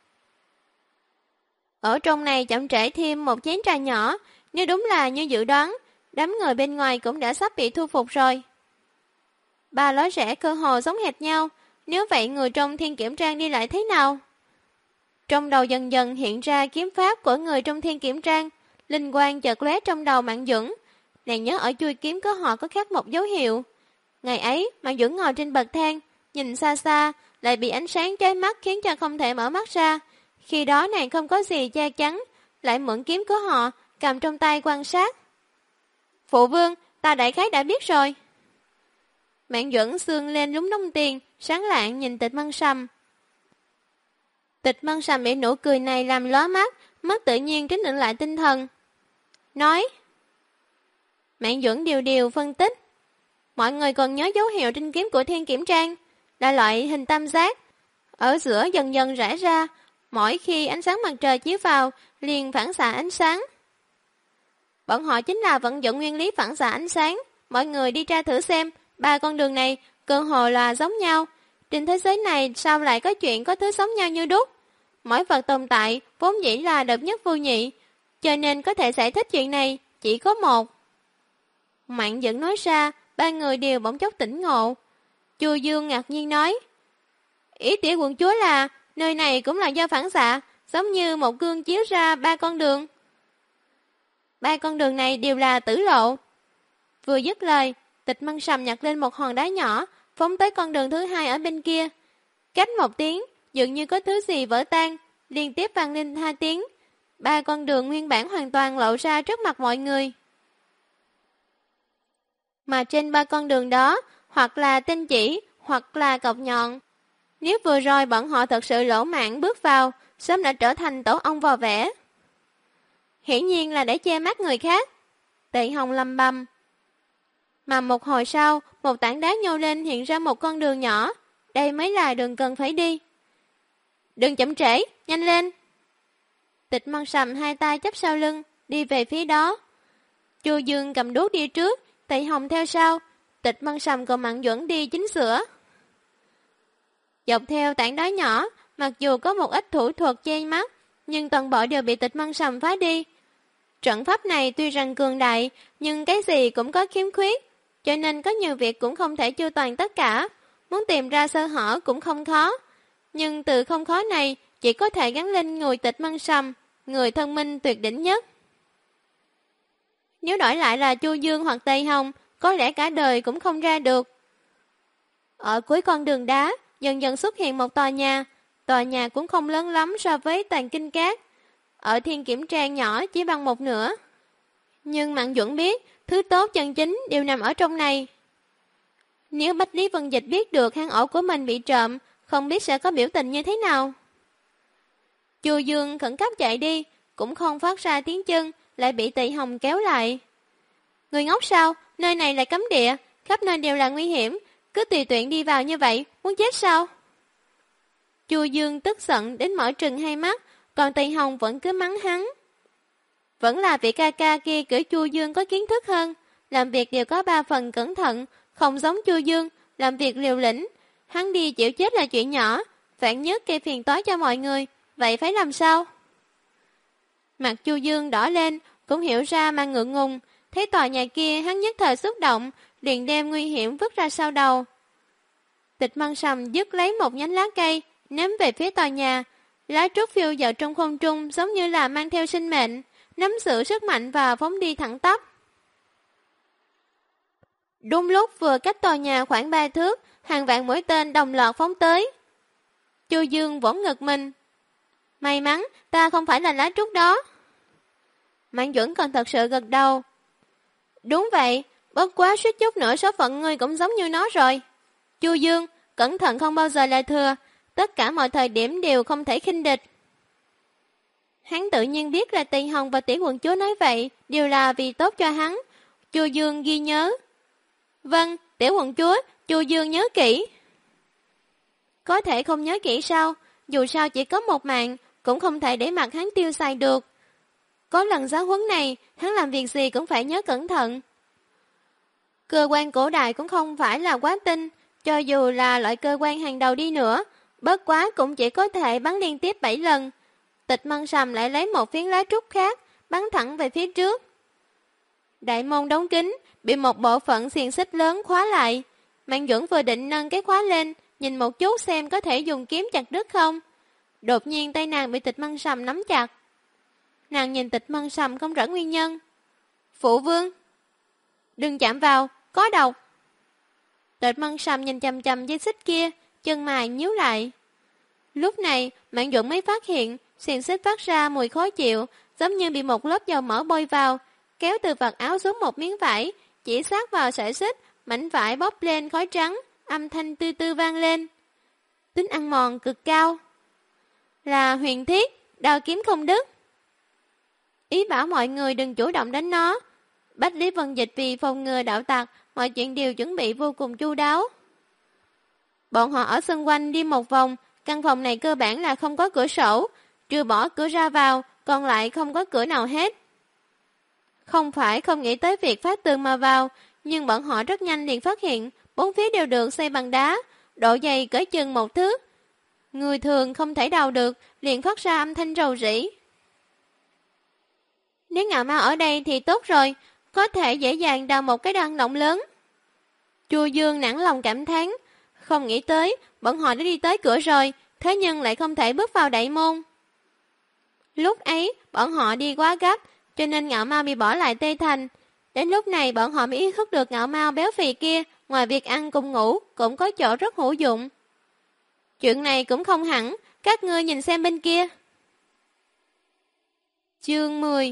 Ở trong này chậm trễ thêm một chén trà nhỏ, nếu đúng là như dự đoán, đám người bên ngoài cũng đã sắp bị thu phục rồi. Ba lối rẽ cơ hồ giống hệt nhau, nếu vậy người trong Thiên Kiểm Trang đi lại thế nào? Trong đầu dần dần hiện ra kiếm pháp của người trong Thiên Kiểm Trang, linh quang chợt lóe trong đầu Mạn Duẩn. Nàng nhớ ở chui kiếm của họ có khác một dấu hiệu. Ngày ấy, Mạn Duẩn ngồi trên bậc thang, nhìn xa xa, lại bị ánh sáng chói mắt khiến cho không thể mở mắt ra, Khi đó nàng không có gì che chắn, lại mượn kiếm của họ, cầm trong tay quan sát. Phụ vương, ta đại khái đã biết rồi. Mạn Duẩn xương lên lúng đồng tiền, sáng lạng nhìn Tịch Mân Sầm. Tịch Mân Sầm bị nụ cười này làm lóa mắt, mất tự nhiên trấn định lại tinh thần. Nói. Mạn Duẩn điều điều phân tích. Mọi người còn nhớ dấu hiệu trên kiếm của Thiên Kiểm Trang, là loại hình tam giác. Ở giữa dần dần rẽ ra, mỗi khi ánh sáng mặt trời chiếu vào, liền phản xạ ánh sáng. Bọn họ chính là vận dụng nguyên lý phản xạ ánh sáng. Mọi người đi tra thử xem, 3 con đường này cơ hồ là giống nhau. Trên thế giới này sao lại có chuyện có thứ giống nhau như đúc? Mỗi vật tồn tại vốn dĩ là độc nhất vô nhị, cho nên có thể giải thích chuyện này chỉ có một. Mạn Duẩn nói ra, 3 người đều bỗng chốc tỉnh ngộ. Chu Dương ngạc nhiên nói, ý tiểu quận chúa là nơi này cũng là do phản xạ, giống như một gương chiếu ra 3 con đường. 3 con đường này đều là tử lộ. Vừa dứt lời, Tịch Mân Sầm nhặt lên một hòn đá nhỏ, phóng tới con đường thứ 2 ở bên kia. Cách một tiếng, dường như có thứ gì vỡ tan, liên tiếp vang lên 2 tiếng. 3 con đường nguyên bản hoàn toàn lộ ra trước mặt mọi người. Mà trên 3 con đường đó, hoặc là tinh chỉ, hoặc là cọc nhọn. Nếu vừa rồi bọn họ thật sự lỗ mãn bước vào, sớm đã trở thành tổ ong vò vẽ. Hiển nhiên là để che mắt người khác. Tệ Hồng lầm bầm. Mà một hồi sau, một tảng đá nhô lên hiện ra một con đường nhỏ. Đây mới là đường cần phải đi. Đừng chậm trễ, nhanh lên. Tịch Mân Sầm 2 tay chắp sau lưng, đi về phía đó. Chu Dương cầm đuốc đi trước, Tệ Hồng theo sau. Tịch Mân Sầm còn Mạn Duẩn đi chính giữa. Dọc theo tảng đá nhỏ, mặc dù có một ít thủ thuật che mắt, nhưng toàn bộ đều bị Tịch Mân Sầm phá đi. Trận pháp này tuy rằng cường đại, nhưng cái gì cũng có khiếm khuyết, cho nên có nhiều việc cũng không thể chu toàn tất cả. Muốn tìm ra sơ hở cũng không khó. Nhưng từ không khó này, chỉ có thể gắn lên người Tịch Mân Sầm, người thông minh tuyệt đỉnh nhất. Nếu đổi lại là Chu Dương hoặc Tây Hồng, có lẽ cả đời cũng không ra được. Ở cuối con đường đá, dần dần xuất hiện một tòa nhà. Tòa nhà cũng không lớn lắm so với Tàn Kinh Cát. Ở Thiên Kiểm Trang nhỏ chỉ bằng một nửa. Nhưng Mạn Duẩn biết, thứ tốt chân chính đều nằm ở trong này. Nếu Bách Lý Vân Dịch biết được hang ổ của mình bị trộm, không biết sẽ có biểu tình như thế nào. Chu Dương khẩn cấp chạy đi, cũng không phát ra tiếng chân, lại bị Tị Hồng kéo lại. Người ngốc sao, nơi này là cấm địa, khắp nơi đều là nguy hiểm, cứ tùy tiện đi vào như vậy, muốn chết sao? Chu Dương tức giận đến mở trừng hai mắt, còn Tị Hồng vẫn cứ mắng hắn. Vẫn là vị ca ca kia cỡ Chu Dương có kiến thức hơn, làm việc đều có 3 phần cẩn thận, không giống Chu Dương, làm việc liều lĩnh. Hắn đi chịu chết là chuyện nhỏ, vạn nhất gây phiền toái cho mọi người, vậy phải làm sao? Mặt Chu Dương đỏ lên, cũng hiểu ra mà ngượng ngùng, thấy tòa nhà kia hắn nhất thời xúc động, liền đem nguy hiểm vứt ra sau đầu. Tịch Mân Sầm dứt lấy một nhánh lá cây, ném về phía tòa nhà, lá trúc phiêu dạo trong không trung giống như là mang theo sinh mệnh, nắm giữ sức mạnh và phóng đi thẳng tắp. Đúng lúc vừa cách tòa nhà khoảng 3 thước, hàng vạn mũi tên đồng loạt phóng tới. Chu Dương vỗ ngực mình. May mắn, ta không phải là lá trúc đó. Mạn Duẩn còn thật sự gật đầu. Đúng vậy, bất quá suýt chút nữa số phận ngươi cũng giống như nó rồi. Chu Dương, cẩn thận không bao giờ là thừa, tất cả mọi thời điểm đều không thể khinh địch. Hắn tự nhiên biết là Tỳ Hồng và Tiểu quận chúa nói vậy đều là vì tốt cho hắn. Chu Dương ghi nhớ. Vâng, Tiểu quận chúa, Chu Dương nhớ kỹ. Có thể không nhớ kỹ sao? Dù sao chỉ có một mạng, cũng không thể để mặt hắn tiêu xài được. Có lần giáo huấn này, hắn làm việc gì cũng phải nhớ cẩn thận. Cơ quan cổ đại cũng không phải là quá tinh, cho dù là loại cơ quan hàng đầu đi nữa, bất quá cũng chỉ có thể bắn liên tiếp 7 lần. Tịch Mân Sầm lại lấy một phiến lá trúc khác, bắn thẳng về phía trước. Đại môn đóng kín, bị một bộ phận xiềng xích lớn khóa lại. Mạn Duẩn vừa định nâng cái khóa lên, nhìn một chút xem có thể dùng kiếm chặt đứt không. Đột nhiên tay nàng bị Tịch Mân Sầm nắm chặt. Nàng nhìn Tịch Mân Sầm không rõ nguyên nhân. Phụ vương, đừng chạm vào, có độc. Tịch Mân Sầm nhìn chằm chằm dây xích kia, chân mày nhíu lại. Lúc này, Mạn Duẩn mới phát hiện xiềng xích phát ra mùi khó chịu, giống như bị một lớp dầu mỡ bôi vào, kéo từ vạt áo xuống một miếng vải, chỉ sát vào sợi xích, mảnh vải bốc lên khói trắng, âm thanh tư tư vang lên. Tính ăn mòn cực cao. Là huyền thiết, đao kiếm không đứt. Ý bảo mọi người đừng chủ động đánh nó. Bách Lý Vân Dịch vì phòng ngừa đạo tặc, mọi chuyện đều chuẩn bị vô cùng chu đáo. Bọn họ ở xung quanh đi một vòng, căn phòng này cơ bản là không có cửa sổ, trừ bỏ cửa ra vào, còn lại không có cửa nào hết. Không phải không nghĩ tới việc phá tường mà vào, nhưng bọn họ rất nhanh liền phát hiện, bốn phía đều được xây bằng đá, độ dày cỡ chừng 1 thước. Người thường không thể đào được, liền phát ra âm thanh rầu rĩ. Nếu Ngạo Mao ở đây thì tốt rồi, có thể dễ dàng đào một cái hang động lớn. Chu Dương nản lòng cảm thán, không nghĩ tới, bọn họ đã đi tới cửa rồi, thế nhưng lại không thể bước vào đại môn. Lúc ấy, bọn họ đi quá gấp, cho nên Ngạo Mao bị bỏ lại Tây Thành. Đến lúc này bọn họ mới ý thức được Ngạo Mao béo phì kia, ngoài việc ăn cùng ngủ, cũng có chỗ rất hữu dụng. Chuyện này cũng không hẳn, các ngươi nhìn xem bên kia. Chương 10.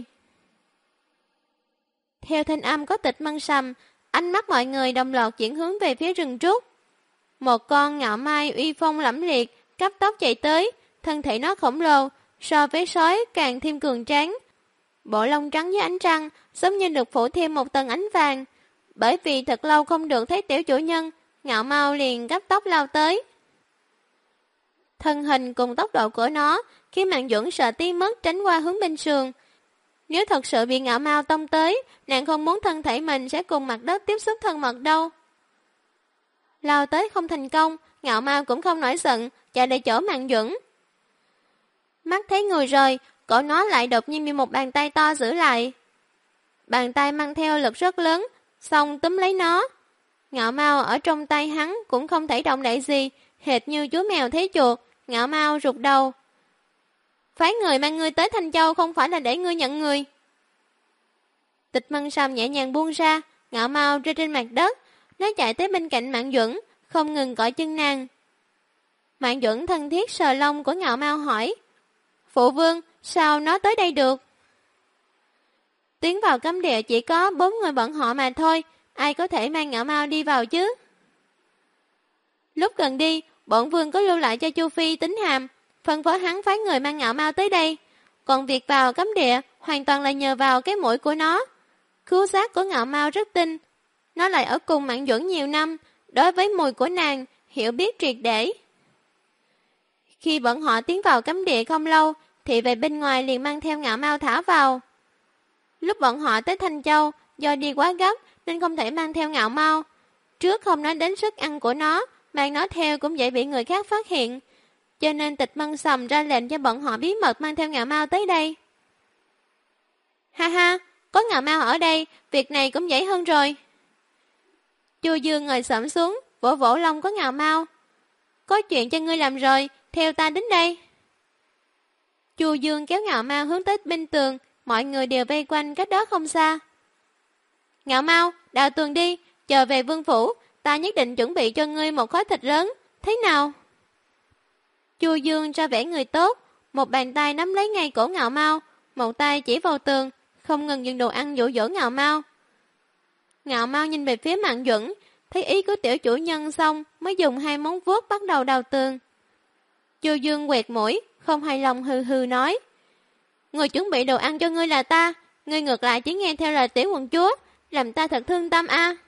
Theo thanh âm có Tịch Mân Sầm, ánh mắt mọi người đồng loạt chuyển hướng về phía rừng trúc. Một con ngạo mai uy phong lẫm liệt, cấp tốc chạy tới, thân thể nó khổng lồ, so với sói càng thêm cường tráng. Bộ lông trắng với ánh trăng, giống như được phủ thêm một tầng ánh vàng. Bởi vì thật lâu không được thấy tiểu chủ nhân, Ngạo Mao liền cấp tốc lao tới. Thân hình cùng tốc độ của nó, khi Mạn Duẩn sợ tí mất tránh qua hướng bên sườn. Nếu thật sự bị Ngạo Mao tông tới, nàng không muốn thân thể mình sẽ cùng mặt đất tiếp xúc thân mật đâu. Lao tới không thành công, Ngạo Mao cũng không nổi giận, chạy lại chỗ Mạn Duẩn. Mắt thấy người rồi, cổ nó lại đột nhiên bị một bàn tay to giữ lại. Bàn tay mang theo lực rất lớn, xong túm lấy nó. Ngạo Mao ở trong tay hắn cũng không thể động đậy gì, hệt như chú mèo thấy chuột. Ngạo Mao rụt đầu. Phái người mang ngươi tới Thanh Châu không phải là để ngươi nhận người. Tịch Mân Sầm nhẹ nhàng buông ra, Ngạo Mao rơi trên mặt đất. Nó chạy tới bên cạnh Mạn Duẩn, không ngừng cõi chân nàng. Mạn Duẩn thân thiết sờ lông của Ngạo Mao hỏi, phụ vương, sao nó tới đây được? Tiến vào cấm địa chỉ có 4 người bọn họ mà thôi, ai có thể mang Ngạo Mao đi vào chứ? Lúc gần đi, bổn vương có lưu lại cho Chu Phi tín hàm, phân phối hắn phái người mang Ngạo Mao tới đây. Còn việc vào cấm địa hoàn toàn là nhờ vào cái mũi của nó. Khứu giác của Ngạo Mao rất tinh, nó lại ở cùng Mạn Duẩn nhiều năm, đối với mùi của nàng hiểu biết triệt để. Khi bọn họ tiến vào cấm địa không lâu, thì về bên ngoài liền mang theo Ngạo Mao thả vào. Lúc bọn họ tới Thanh Châu, do đi quá gấp nên không thể mang theo Ngạo Mao. Trước không nói đến sức ăn của nó, mang nó theo cũng dễ bị người khác phát hiện. Cho nên Tịch Mân Sầm ra lệnh cho bọn họ bí mật mang theo Ngạo Mao tới đây. Ha ha, có Ngạo Mao ở đây, việc này cũng dễ hơn rồi. Chu Dương ngồi xổm xuống, vỗ vỗ lông của Ngạo Mao. Có chuyện cho ngươi làm rồi, theo ta đến đây. Chu Dương kéo Ngạo Mao hướng tới bên tường, mọi người đều vây quanh cách đó không xa. Ngạo Mao, đào tường đi, chờ về vương phủ, ta nhất định chuẩn bị cho ngươi một khối thịt lớn, thế nào? Chu Dương ra vẻ người tốt, một bàn tay nắm lấy ngay cổ Ngạo Mao, một tay chỉ vào tường, không ngừng dùng đồ ăn dỗ dỗ Ngạo Mao. Ngạo Mao nhìn về phía Mạn Duẩn, thấy ý của tiểu chủ nhân xong mới dùng 2 móng vuốt bắt đầu đào tường. Chu Dương quẹt mũi, không hài lòng hừ hừ nói, người chuẩn bị đồ ăn cho ngươi là ta, ngươi ngược lại chỉ nghe theo lời tiểu quận chúa, làm ta thật thương tâm a.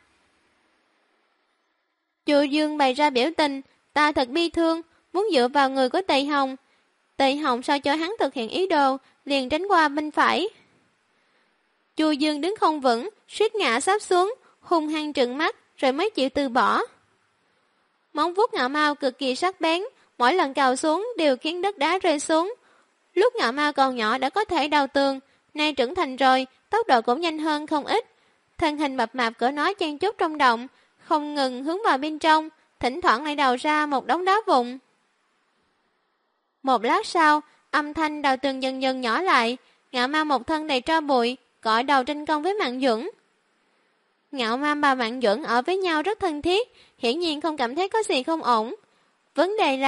Chu Dương bày ra biểu tình, ta thật bi thương, muốn dựa vào người của Tây Hồng. Tây Hồng sao cho hắn thực hiện ý đồ, liền tránh qua bên phải. Chu Dương đứng không vững, suýt ngã sắp xuống, hung hăng trừng mắt, rồi mới chịu từ bỏ. Móng vuốt Ngạo Mao cực kỳ sắc bén, mỗi lần cào xuống đều khiến đất đá rơi xuống. Lúc Ngạo Mao còn nhỏ đã có thể đào tường, nay trưởng thành rồi, tốc độ cũng nhanh hơn không ít. Thân hình mập mạp của nó chen chúc trong động, không ngừng hướng vào bên trong, thỉnh thoảng lại đào ra một đống đá vụn. Một lát sau, âm thanh đào tường dần dần nhỏ lại, Ngạo Mao một thân đầy tro bụi, cõi đầu tranh công với Mạn Duẩn. Ngạo Mao và Mạn Duẩn ở với nhau rất thân thiết, hiển nhiên không cảm thấy có gì không ổn. Vấn đề là,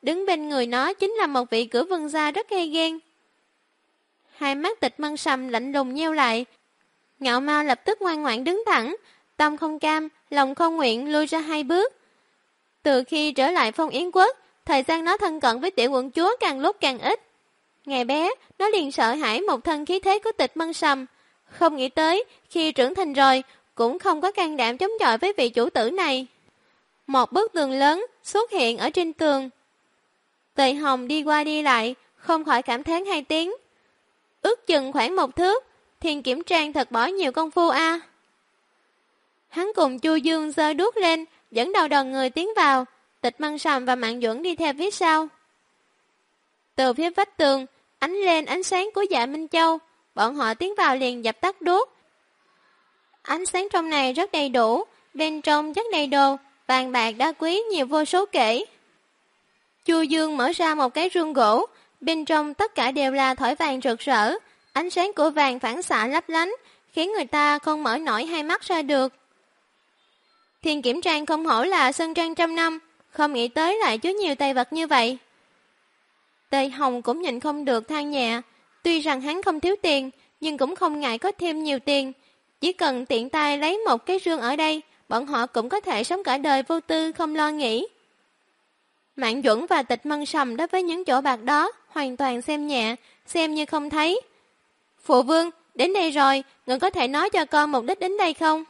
đứng bên người nó chính là một vị cửa vương gia rất gay ghen. Hai mắt Tịch Mân Sầm lạnh lùng nheo lại. Ngạo Mao lập tức ngoan ngoãn đứng thẳng, tâm không cam, lòng không nguyện lui ra 2 bước. Từ khi trở lại Phong Yến Quốc, thời gian nó thân cận với tiểu quận chúa càng lúc càng ít. Ngày bé, nó liền sợ hãi một thân khí thế của Tịch Mân Sầm. Không nghĩ tới, khi trưởng thành rồi, cũng không có can đảm chống chọi với vị chủ tử này. Một bức tường lớn xuất hiện ở trên tường. Tề Hồng đi qua đi lại, không khỏi cảm thán 2 tiếng. Ước chừng khoảng 1 thước, Thiên Kiểm Trang thật bỏ nhiều công phu a. Hắn cùng Chu Dương giơ đuốc lên, dẫn đầu đoàn người tiến vào, Tịch Mân Sầm và Mạn Duẩn đi theo phía sau. Từ phía vách tường, ánh lên ánh sáng của Dạ Minh Châu, bọn họ tiến vào liền dập tắt đuốc. Ánh sáng trong này rất đầy đủ, bên trong chất đầy đồ, vàng bạc đá quý nhiều vô số kể. Chu Dương mở ra một cái rương gỗ, bên trong tất cả đều là thỏi vàng rực rỡ, ánh sáng của vàng phản xạ lấp lánh, khiến người ta không mở nổi hai mắt ra được. Thiên Kiểm Trang không hổ là sơn trang trăm năm, không nghĩ tới lại chứa nhiều tài vật như vậy. Tề Hồng cũng nhìn không được than nhẹ, tuy rằng hắn không thiếu tiền, nhưng cũng không ngại có thêm nhiều tiền. Chỉ cần tiện tay lấy một cái rương ở đây, bọn họ cũng có thể sống cả đời vô tư không lo nghĩ. Mạn Duẩn và Tịch Mân Sầm đối với những chỗ bạc đó hoàn toàn xem nhẹ, xem như không thấy. Phụ vương, đến đây rồi, người có thể nói cho con mục đích đến đây không?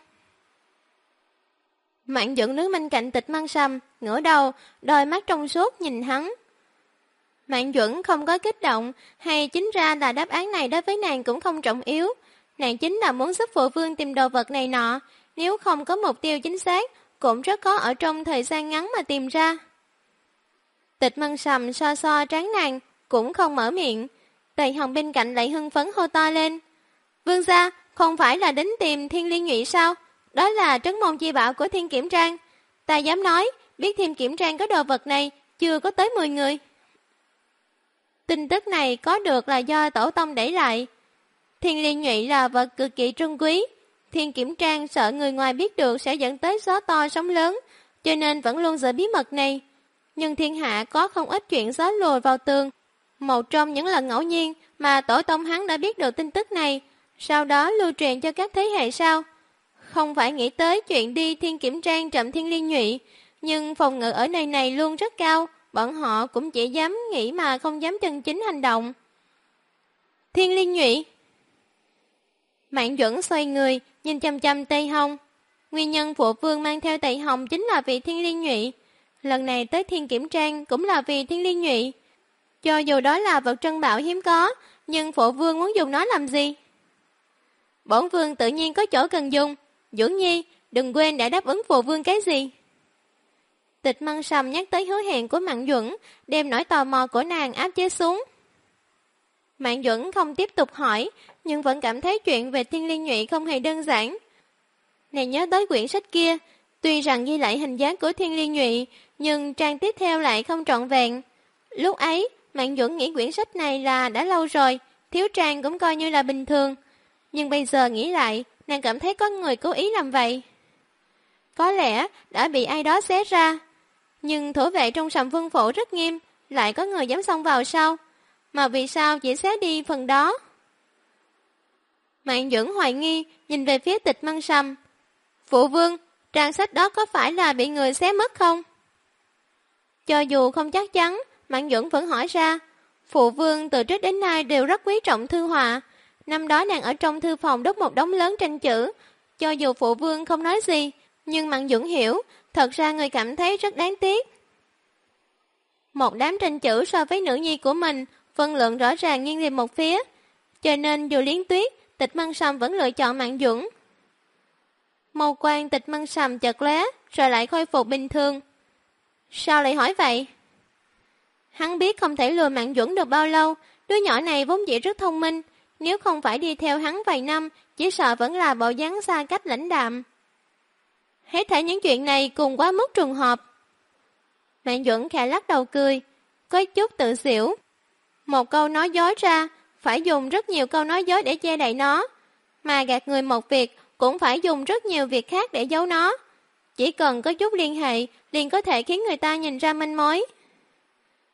Mạn Duẩn đứng bên cạnh Tịch Mân Sầm, ngửa đầu, đôi mắt trong suốt nhìn hắn. Mạn Duẩn không có kích động, hay chính ra là đáp án này đối với nàng cũng không trọng yếu. Nàng chính là muốn giúp phụ vương tìm đồ vật này nọ, nếu không có mục tiêu chính xác, cũng rất khó ở trong thời gian ngắn mà tìm ra. Tịch Mân Sầm so so trán nàng, cũng không mở miệng. Tề Hồng bên cạnh lại hưng phấn hô to lên. Vương gia, không phải là đến tìm Thiên Liên Nhụy sao? Đó là trấn môn chi bảo của Thiên Kiểm Trang. Ta dám nói, biết Thiên Kiểm Trang có đồ vật này, chưa có tới 10 người. Tin tức này có được là do tổ tông để lại. Thiên Liên Nhụy là vật cực kỳ trân quý. Thiên Kiểm Trang sợ người ngoài biết được sẽ dẫn tới gió to sóng lớn, cho nên vẫn luôn giữ bí mật này. Nhưng thiên hạ có không ít chuyện gió lùi vào tường. Một trong những lần ngẫu nhiên mà tổ tông hắn đã biết được tin tức này, sau đó lưu truyền cho các thế hệ sau. Không phải nghĩ tới chuyện đi Thiên Kiểm Trang trộm Thiên Liên Nhụy, nhưng phòng ngự ở nơi này luôn rất cao, bọn họ cũng chỉ dám nghĩ mà không dám chân chính hành động. Thiên Liên Nhụy. Mạn Duẩn xoay người, nhìn chăm chăm Tề Hồng. Nguyên nhân phụ vương mang theo Tề Hồng chính là vì Thiên Liên Nhụy. Lần này tới Thiên Kiểm Trang cũng là vì Thiên Liên Nhụy. Cho dù đó là vật trân bảo hiếm có, nhưng phụ vương muốn dùng nó làm gì? Bổn vương tự nhiên có chỗ cần dùng. Duẩn Nhi, đừng quên đã đáp ứng phụ vương cái gì. Tịch Mân Sầm nhắc tới hứa hẹn của Mạn Duẩn, đem nỗi tò mò của nàng áp chế xuống. Mạn Duẩn không tiếp tục hỏi, nhưng vẫn cảm thấy chuyện về Thiên Liên Nhụy không hề đơn giản. Nàng nhớ tới quyển sách kia, tuy rằng ghi lại hình dáng của Thiên Liên Nhụy, nhưng trang tiếp theo lại không trọn vẹn. Lúc ấy, Mạn Duẩn nghĩ quyển sách này là đã lâu rồi, thiếu trang cũng coi như là bình thường. Nhưng bây giờ nghĩ lại, nàng cảm thấy có người cố ý làm vậy. Có lẽ đã bị ai đó xé ra. Nhưng thủ vệ trong Sầm Vương Phủ rất nghiêm, lại có người dám xông vào sao? Mà vì sao chỉ xé đi phần đó? Mạn Duẩn hoài nghi, nhìn về phía Tịch Mân Sầm. Phụ vương, trang sách đó có phải là bị người xé mất không? Cho dù không chắc chắn, Mạn Duẩn vẫn hỏi ra. Phụ vương từ trước đến nay đều rất quý trọng thư họa. Năm đó nàng ở trong thư phòng đốt một đống lớn tranh chữ. Cho dù phụ vương không nói gì, nhưng Mạn Duẩn hiểu, thật ra người cảm thấy rất đáng tiếc. Một đám tranh chữ so với nữ nhi của mình, phân lượng rõ ràng nghiêng về một phía. Cho nên dù Liến Tuyết, Tịch Mân Sầm vẫn lựa chọn Mạn Duẩn. Mâu quan Tịch Mân Sầm chợt lóe, rồi lại khôi phục bình thường. Sao lại hỏi vậy? Hắn biết không thể lừa Mạn Duẩn được bao lâu, đứa nhỏ này vốn dĩ rất thông minh, nếu không phải đi theo hắn vài năm, chỉ sợ vẫn là bộ dáng xa cách lãnh đạm. Hết thảy những chuyện này cùng quá mức trùng hợp. Mạn Duẩn khẽ lắc đầu cười, có chút tự giễu. Một câu nói dối ra, phải dùng rất nhiều câu nói dối để che đậy nó, mà gạt người một việc cũng phải dùng rất nhiều việc khác để giấu nó. Chỉ cần có chút liên hệ, liền có thể khiến người ta nhìn ra manh mối.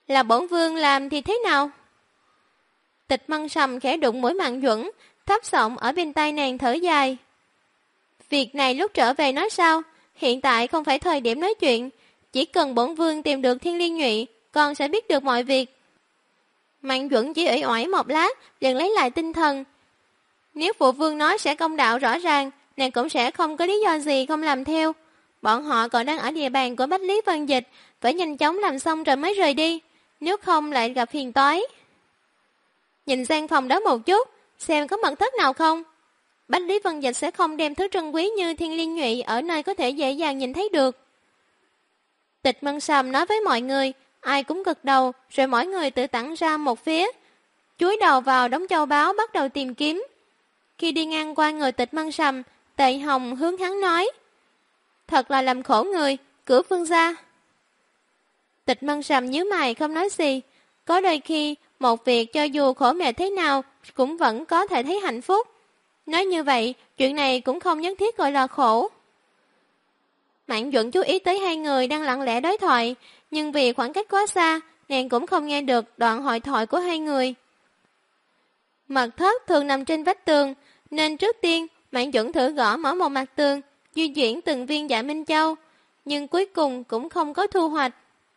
Là bổn vương làm thì thế nào? Tịch Măng Sầm khẽ đụng mũi Mạn Duẩn, thấp giọng ở bên tai nàng thở dài. Việc này lúc trở về nói sao, hiện tại không phải thời điểm nói chuyện, chỉ cần bổn vương tìm được Thiên Liên Nhụy, con sẽ biết được mọi việc. Mạn Duẩn chỉ uể oải một lát, liền lấy lại tinh thần. Nếu phụ vương nói sẽ công đạo rõ ràng, nàng cũng sẽ không có lý do gì không làm theo. Bọn họ còn đang ở địa bàn của Bách Lý Vân Dịch, phải nhanh chóng làm xong rồi mới rời đi, nếu không lại gặp phiền toái. Nhìn sang phòng đó một chút, xem có mật thất nào không. Bách Lý Vân Dịch sẽ không đem thứ trân quý như Thiên Liên Nhụy ở nơi có thể dễ dàng nhìn thấy được. Tịch Măng Sầm nói với mọi người, ai cũng gật đầu, rồi mỗi người tự tản ra một phía. Chúi đầu vào đống châu báu bắt đầu tìm kiếm. Khi đi ngang qua người Tịch Măng Sầm, Tề Hồng hướng hắn nói, thật là làm khổ người, cửa phương gia. Tịch Măng Sầm nhíu mày không nói gì. Có đôi khi, một việc cho dù khổ mệt thế nào, cũng vẫn có thể thấy hạnh phúc. Nói như vậy, chuyện này cũng không nhất thiết gọi là khổ. Mạn Duẩn chú ý tới hai người đang lặng lẽ đối thoại, nhưng vì khoảng cách quá xa, nàng cũng không nghe được đoạn hội thoại của hai người. Mật thất thường nằm trên vách tường, nên trước tiên Mạn Duẩn thử gõ mở một mặt tường, di chuyển từng viên dạ Minh Châu, nhưng cuối cùng cũng không có thu hoạch.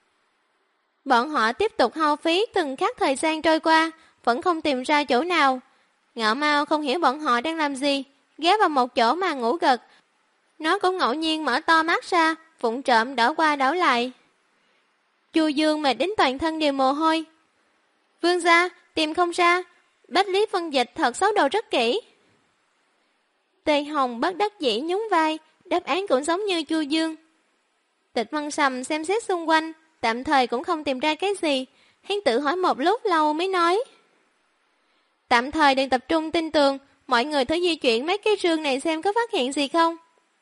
Bọn họ tiếp tục hao phí từng khắc thời gian trôi qua, vẫn không tìm ra chỗ nào. Ngạo Mao không hiểu bọn họ đang làm gì, ghé vào một chỗ mà ngủ gật. Nó cũng ngẫu nhiên mở to mắt ra, vụng trộm đảo qua đảo lại. Chu Dương mệt đến toàn thân đều mồ hôi. Vương gia, tìm không ra, Bách Lý Vân Dịch thật xấu đầu rất kỹ. Tề Hồng bất đắc dĩ nhún vai, đáp án cũng giống như Chu Dương. Tịch Măng Sầm xem xét xung quanh, tạm thời cũng không tìm ra cái gì, hắn tự hỏi một lúc lâu mới nói. Tạm thời đừng tập trung tin tường, mọi người thử di chuyển mấy cái rương này xem có phát hiện gì không.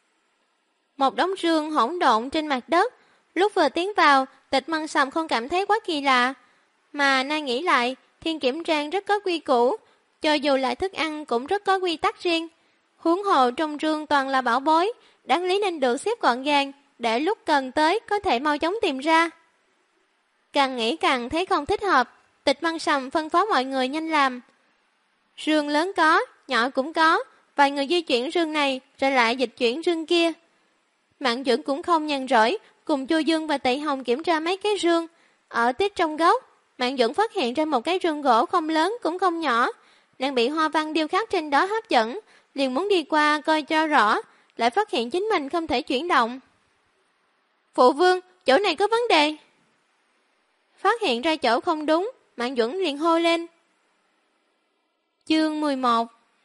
Một đống rương hỗn độn trên mặt đất, lúc vừa tiến vào, Tịch Măng Sầm không cảm thấy quá kỳ lạ. Mà nay nghĩ lại, Thiên Kiểm Trang rất có quy củ, cho dù lại thức ăn cũng rất có quy tắc riêng. Huống hồ trong rương toàn là bảo bối, đáng lý nên được xếp gọn gàng, để lúc cần tới có thể mau chóng tìm ra. Càng nghĩ càng thấy không thích hợp, Tịch Măng Sầm phân phó mọi người nhanh làm. Rương lớn có, nhỏ cũng có, vài người di chuyển rương này rồi lại dịch chuyển rương kia. Mạn Duẩn cũng không nhàn rỗi, cùng Chu Dương và Tị Hồng kiểm tra mấy cái rương. Ở tít trong góc, Mạn Duẩn phát hiện ra một cái rương gỗ không lớn cũng không nhỏ. Nàng bị hoa văn điêu khắc trên đó hấp dẫn, liền muốn đi qua coi cho rõ, lại phát hiện chính mình không thể chuyển động. Phụ vương, chỗ này có vấn đề. Phát hiện ra chỗ không đúng, Mạn Duẩn liền hô lên. Chương 11.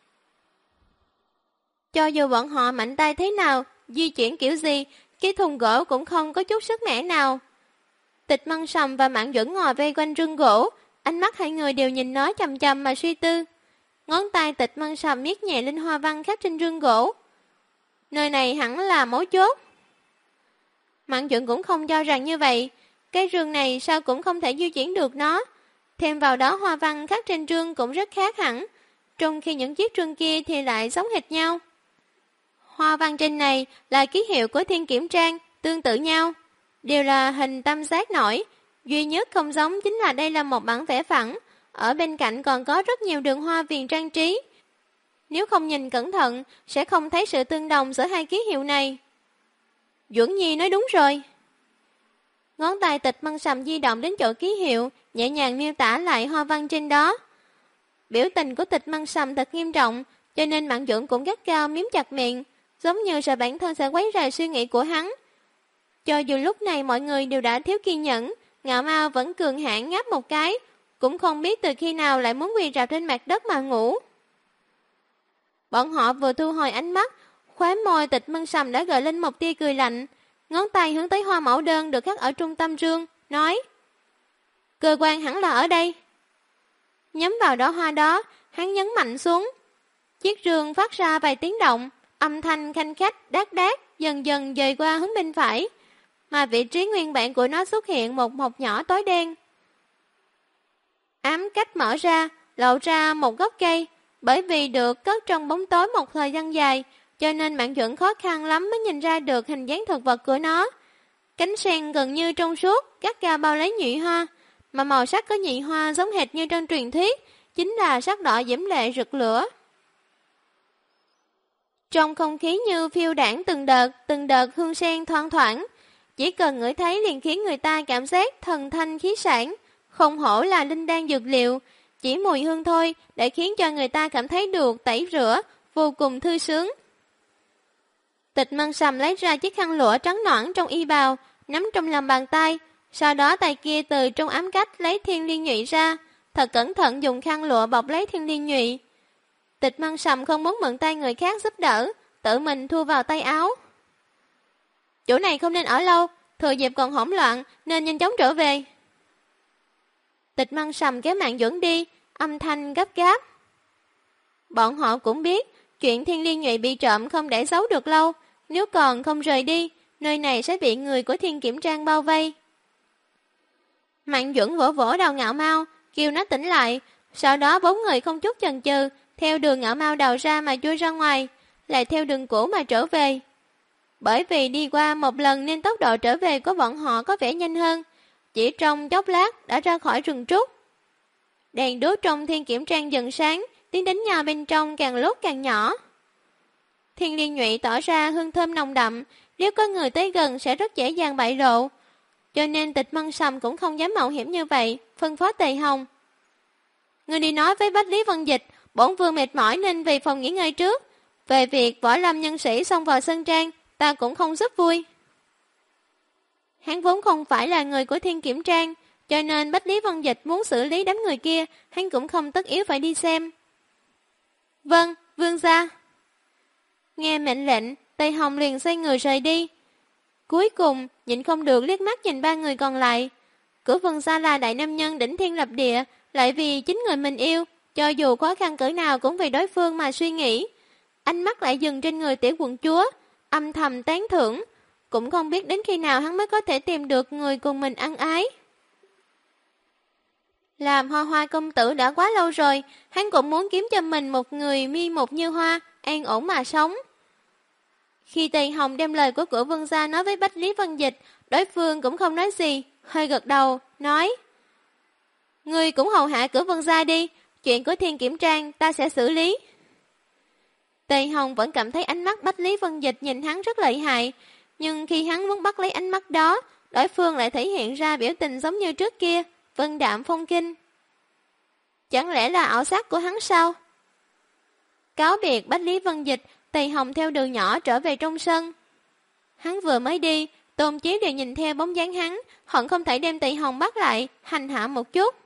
Cho dù bọn họ mạnh tay thế nào, di chuyển kiểu gì, cái thùng gỗ cũng không có chút sức mẻ nào. Tịch Măng Sầm và Mạn Duẩn ngồi vây quanh rương gỗ, ánh mắt hai người đều nhìn nó chằm chằm mà suy tư. Ngón tay Tịch Măng Sầm miết nhẹ lên hoa văn khắc trên rương gỗ. Nơi này hẳn là mấu chốt. Mạn Duẩn cũng không cho rằng như vậy, cái rương này sao cũng không thể di chuyển được nó. Thêm vào đó hoa văn khắc trên rương cũng rất khác hẳn, trong khi những chiếc rương kia thì lại giống hệt nhau. Hoa văn trên này là ký hiệu của Thiên Kiểm Trang, tương tự nhau, đều là hình tam giác nổi, duy nhất không giống chính là đây là một bản vẽ phẳng, ở bên cạnh còn có rất nhiều đường hoa viền trang trí. Nếu không nhìn cẩn thận, sẽ không thấy sự tương đồng giữa hai ký hiệu này. Duẩn Nhi nói đúng rồi. Ngón tay Tịch Măng Sầm di động đến chỗ ký hiệu, nhẹ nhàng miêu tả lại hoa văn trên đó. Biểu tình của Tịch Măng Sầm thật nghiêm trọng, cho nên Mạn Duẩn cũng gắt gao miếm chặt miệng, giống như sợ bản thân sẽ quấy rầy suy nghĩ của hắn. Cho dù lúc này mọi người đều đã thiếu kiên nhẫn, Ngạo Mao vẫn cường hãn ngáp một cái, cũng không biết từ khi nào lại muốn quỳ rạp trên mặt đất mà ngủ. Bọn họ vừa thu hồi ánh mắt, khóe môi Tịch Măng Sầm đã gợi lên một tia cười lạnh, ngón tay hướng tới hoa mẫu đơn được khắc ở trung tâm rương, nói: cơ quan hẳn là ở đây. Nhắm vào đóa hoa đó, hắn nhấn mạnh xuống. Chiếc rương phát ra vài tiếng động, âm thanh khanh khách đát đát dần dần dời qua hướng bên phải, mà vị trí nguyên bản của nó xuất hiện một hộp nhỏ tối đen. Ám cách mở ra, lộ ra một gốc cây, bởi vì được cất trong bóng tối một thời gian dài, cho nên Mạn Duẩn khó khăn lắm mới nhìn ra được hình dáng thực vật của nó. Cánh sen gần như trong suốt, gắt gao bao lấy nhụy hoa, mà màu sắc có nhị hoa giống hệt như trong truyền thuyết, chính là sắc đỏ diễm lệ rực lửa. Trong không khí như phiêu đãng từng đợt hương sen thoang thoảng, chỉ cần ngửi thấy liền khiến người ta cảm giác thần thanh khí sản, không hổ là linh đan dược liệu, chỉ mùi hương thôi đã khiến cho người ta cảm thấy được tẩy rửa, vô cùng thư sướng. Tịch Mân Sầm lấy ra chiếc khăn lụa trắng nõn trong y bào, nắm trong lòng bàn tay, sau đó tay kia từ trong ám cách lấy thiên liên nhụy ra, thật cẩn thận dùng khăn lụa bọc lấy thiên liên nhụy. Tịch Mân Sầm không muốn mượn tay người khác giúp đỡ, tự mình thu vào tay áo. Chỗ này không nên ở lâu, thừa dịp còn hỗn loạn nên nhanh chóng trở về. Tịch Mân Sầm kéo mạng dẫn đi, âm thanh gấp gáp. Bọn họ cũng biết, chuyện thiên liên nhụy bị trộm không để giấu được lâu, nếu còn không rời đi, nơi này sẽ bị người của Thiên Kiểm Trang bao vây. Mạng Duẩn vỗ vỗ đầu Ngạo Mao, kêu nó tỉnh lại, sau đó bốn người không chút chần chừ, theo đường Ngạo Mao đào ra mà chui ra ngoài, lại theo đường cũ mà trở về. Bởi vì đi qua một lần nên tốc độ trở về của bọn họ có vẻ nhanh hơn, chỉ trong chốc lát đã ra khỏi rừng trúc. Đèn đuốc trong Thiên Kiểm Trang dần sáng, tiếng đánh nhau bên trong càng lúc càng nhỏ. Thiên liên nhụy tỏ ra hương thơm nồng đậm, nếu có người tới gần sẽ rất dễ dàng bại lộ. Cho nên Tịch Mân Sầm cũng không dám mạo hiểm như vậy, phân phó Tề Hồng. Người đi nói với Bách Lý Vân Dịch, bổn vương mệt mỏi nên về phòng nghỉ ngơi trước. Về việc võ lâm nhân sĩ xông vào sân trang, ta cũng không rất vui. Hắn vốn không phải là người của Thiên Kiểm Trang, cho nên Bách Lý Vân Dịch muốn xử lý đám người kia, hắn cũng không tất yếu phải đi xem. Vâng, vương gia. Nghe mệnh lệnh, Tây Hồng liền xoay người rời đi. Cuối cùng, nhịn không được liếc mắt nhìn ba người còn lại. Cửa vương gia là đại nam nhân đỉnh thiên lập địa, lại vì chính người mình yêu, cho dù khó khăn cỡ nào cũng vì đối phương mà suy nghĩ. Ánh mắt lại dừng trên người tiểu quận chúa, âm thầm tán thưởng, cũng không biết đến khi nào hắn mới có thể tìm được người cùng mình ân ái. Làm Hoa Hoa công tử đã quá lâu rồi, hắn cũng muốn kiếm cho mình một người mi một như hoa, an ổn mà sống. Khi Tề Hồng đem lời của Cửa Vương gia nói với Bách Lý Vân Dịch, đối phương cũng không nói gì, hơi gật đầu, nói: Ngươi cũng hầu hạ Cửa Vương gia đi, chuyện của Thiên Kiểm Trang ta sẽ xử lý. Tề Hồng vẫn cảm thấy ánh mắt Bách Lý Vân Dịch nhìn hắn rất lợi hại, nhưng khi hắn muốn bắt lấy ánh mắt đó, đối phương lại thể hiện ra biểu tình giống như trước kia, vân đạm phong kinh. Chẳng lẽ là ảo giác của hắn sao? Cáo biệt Bách Lý Vân Dịch, Tề Hồng theo đường nhỏ trở về trong sân. Hắn vừa mới đi, Tôn Chí đều nhìn theo bóng dáng hắn, hận không thể đem Tề Hồng bắt lại, hành hạ một chút.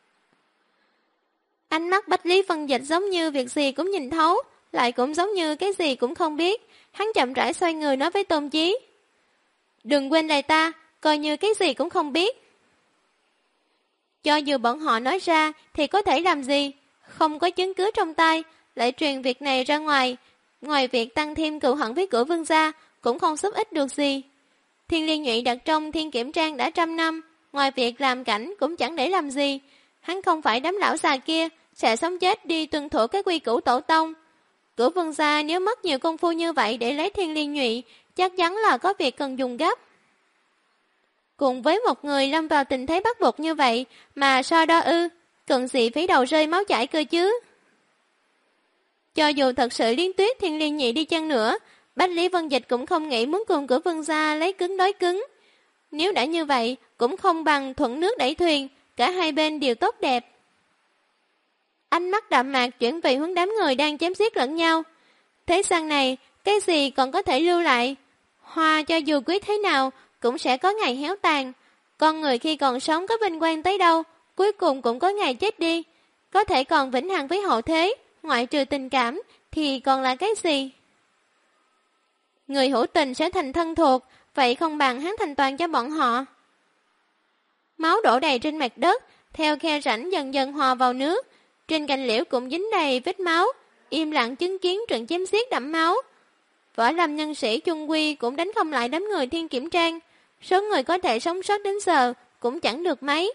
Ánh mắt Bách Lý Vân Dịch giống như việc gì cũng nhìn thấu, lại cũng giống như cái gì cũng không biết. Hắn chậm rãi xoay người nói với Tôn Chí: Đừng quên lời ta, coi như cái gì cũng không biết. Cho dù bọn họ nói ra thì có thể làm gì, không có chứng cứ trong tay, lại truyền việc này ra ngoài, ngoài việc tăng thêm cựu hận với Cửa Vương gia, cũng không giúp ích được gì. Thiên Liên Nhụy đặt trong Thiên Kiểm Trang đã 100 năm, ngoài việc làm cảnh cũng chẳng để làm gì. Hắn không phải đám lão già kia, sẽ sống chết đi tuân thủ cái quy củ tổ tông. Cửa Vương gia nếu mất nhiều công phu như vậy để lấy Thiên Liên Nhụy, chắc chắn là có việc cần dùng gấp. Cùng với một người lâm vào tình thế bắt buộc như vậy mà so đo ư, cần gì phí đầu rơi máu chảy cơ chứ. Cho dù thật sự Liên Tuyết Thiên Liên Nhị đi chăng nữa, Bách Lý Vân Dịch cũng không nghĩ muốn cùng Cửa Vương gia lấy cứng đối cứng. Nếu đã như vậy, cũng không bằng thuận nước đẩy thuyền, cả hai bên đều tốt đẹp. Ánh mắt đạm mạc chuyển về hướng đám người đang chém giết lẫn nhau. Thế gian này, cái gì còn có thể lưu lại? Hoa cho dù quý thế nào, cũng sẽ có ngày héo tàn. Con người khi còn sống có vinh quang tới đâu, cuối cùng cũng có ngày chết đi. Có thể còn vĩnh hằng với hậu thế, ngoại trừ tình cảm, thì còn là cái gì? Người hữu tình sẽ thành thân thuộc, vậy không bằng hắn thành toàn cho bọn họ. Máu đổ đầy trên mặt đất, theo khe rãnh dần dần hòa vào nước. Trên cành liễu cũng dính đầy vết máu, im lặng chứng kiến trận chém giết đẫm máu. Võ lâm nhân sĩ chung quy cũng đánh không lại đám người Thiên Kiểm Trang. Số người có thể sống sót đến giờ cũng chẳng được mấy.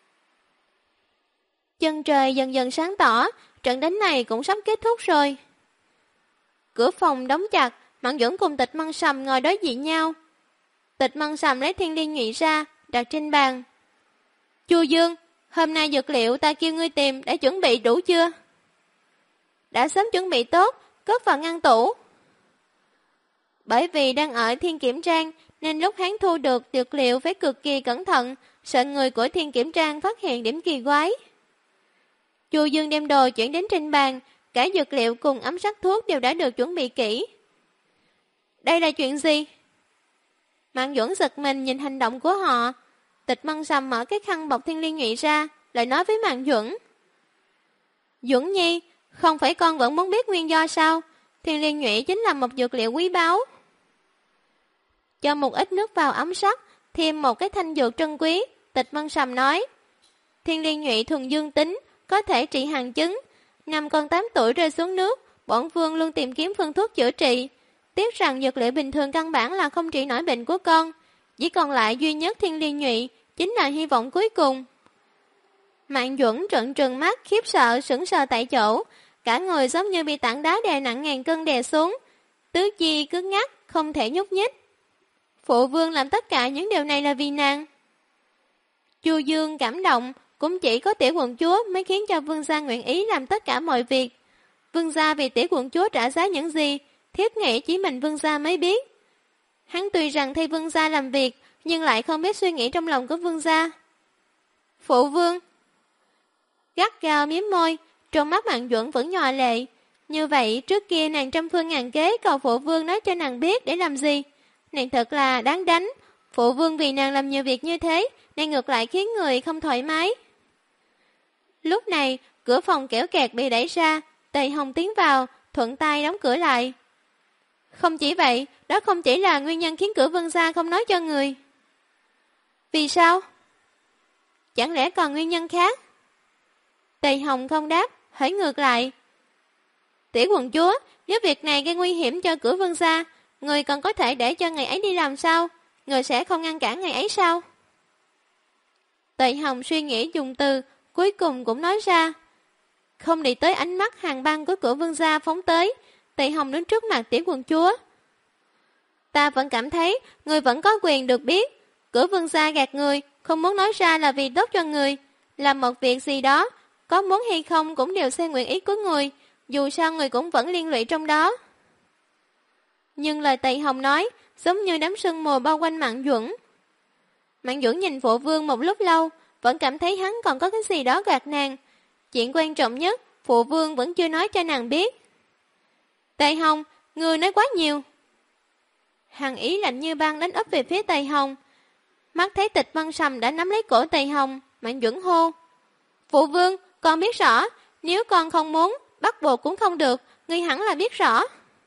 Chân trời dần dần sáng tỏ, trận đánh này cũng sắp kết thúc rồi. Cửa phòng đóng chặt, Mạn Duẩn cùng Tịch Mân Sầm ngồi đối diện nhau. Tịch Mân Sầm lấy Thiên Liên Nhụy ra, đặt trên bàn. Chu Dương, Hôm nay dược liệu ta kêu ngươi tìm đã chuẩn bị đủ chưa? Đã sớm chuẩn bị tốt, cất vào ngăn tủ. Bởi vì đang ở Thiên Kiểm Trang nên lúc hắn thu được dược liệu phải cực kỳ cẩn thận, sợ người của Thiên Kiểm Trang phát hiện điểm kỳ quái. Chu Dương đem đồ chuyển đến trên bàn, cả dược liệu cùng ấm sắc thuốc đều đã được chuẩn bị kỹ. Đây là chuyện gì? Mạn Duẩn giật mình nhìn hành động của họ. Tịch Mân Sầm mở cái khăn bọc Thiên Liên Nhụy ra, lại nói với Mạn Duẩn. Duẩn Nhi, không phải con vẫn muốn biết nguyên do sao? Thiên Liên Nhụy chính là một dược liệu quý báu. Cho một ít nước vào ấm sắt, thêm một cái thanh dược trân quý, Tịch Mân Sầm nói. Thiên Liên Nhụy thuần dương tính, có thể trị hàng chứng. Năm con 8 tuổi rơi xuống nước, bổn vương luôn tìm kiếm phương thuốc chữa trị. Tiếc rằng dược liệu bình thường căn bản là không trị nổi bệnh của con. Chỉ còn lại duy nhất Thiên Liên Nhụy, chính là hy vọng cuối cùng. Mạn Duẩn trợn trừng mắt, khiếp sợ, sững sờ tại chỗ. Cả người giống như bị tảng đá đè nặng ngàn cân đè xuống. Tứ chi cứng ngắc, không thể nhúc nhích. Phụ vương làm tất cả những điều này là vì nàng. Chu Dương cảm động, cũng chỉ có tiểu quận chúa mới khiến cho vương gia nguyện ý làm tất cả mọi việc. Vương gia vì tiểu quận chúa trả giá những gì, thiếp nghĩ chỉ mình vương gia mới biết. Hắn tuy rằng thay vương gia làm việc, nhưng lại không biết suy nghĩ trong lòng của vương gia. Phụ vương gắt gao miếm môi, trong mắt Mạn Duẩn vẫn nhòa lệ. Như vậy trước kia nàng trăm phương ngàn kế cầu phụ vương nói cho nàng biết để làm gì. Nàng thật là đáng đánh. Phụ vương vì nàng làm nhiều việc như thế, nàng ngược lại khiến người không thoải mái. Lúc này, cửa phòng kẽo kẹt bị đẩy ra, Tề Hồng tiến vào, thuận tay đóng cửa lại. Không chỉ vậy, đó không chỉ là nguyên nhân khiến cửa vương gia không nói cho người. Vì sao? Chẳng lẽ còn nguyên nhân khác? Tề Hồng không đáp, hỏi ngược lại. Tiểu quận chúa, nếu việc này gây nguy hiểm cho cửa vương gia, người còn có thể để cho ngày ấy đi làm sao? Người sẽ không ngăn cản ngày ấy sao? Tề Hồng suy nghĩ dùng từ, cuối cùng cũng nói ra. Không để tới ánh mắt hàng băng của cửa vương gia phóng tới, Tề Hồng đứng trước mặt tiểu quận chúa. Ta vẫn cảm thấy người vẫn có quyền được biết. Cửa vương gia gạt người, không muốn nói ra là vì tốt cho người. Làm một việc gì đó, có muốn hay không cũng đều xem nguyện ý của người, dù sao người cũng vẫn liên lụy trong đó. Nhưng lời Tề Hồng nói, giống như đám sương mù bao quanh Mạn Duẩn. Mạn Duẩn nhìn phụ vương một lúc lâu, vẫn cảm thấy hắn còn có cái gì đó gạt nàng. Chuyện quan trọng nhất, phụ vương vẫn chưa nói cho nàng biết. Tề Hồng, ngươi nói quá nhiều. Hàn ý lạnh như băng đánh ấp về phía Tề Hồng. Mắt thấy Tịch Mân Sầm đã nắm lấy cổ Tề Hồng, Mạn Duẩn hô. Phụ vương, con biết rõ, nếu con không muốn, bắt buộc cũng không được, ngươi hẳn là biết rõ.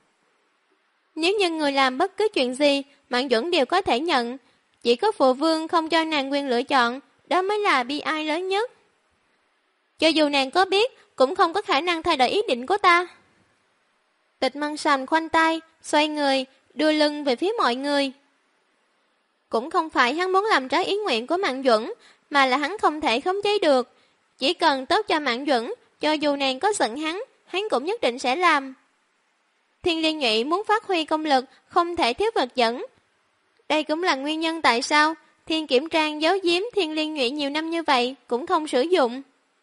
Nếu như người làm bất cứ chuyện gì, Mạn Duẩn đều có thể nhận. Chỉ có phụ vương không cho nàng quyền lựa chọn, đó mới là bi ai lớn nhất. Cho dù nàng có biết, cũng không có khả năng thay đổi ý định của ta. Tịch Mân Sầm khoanh tay, xoay người, đưa lưng về phía mọi người. Cũng không phải hắn muốn làm trái ý nguyện của Mạn Duẩn, mà là hắn không thể khống chế được. Chỉ cần tốt cho Mạn Duẩn, cho dù nàng có giận hắn cũng nhất định sẽ làm. Thiên Liên Nhụy muốn phát huy công lực, không thể thiếu vật dẫn. Đây cũng là nguyên nhân tại sao Thiên Kiểm Trang giấu giếm Thiên Liên Nhụy nhiều năm như vậy cũng không sử dụng.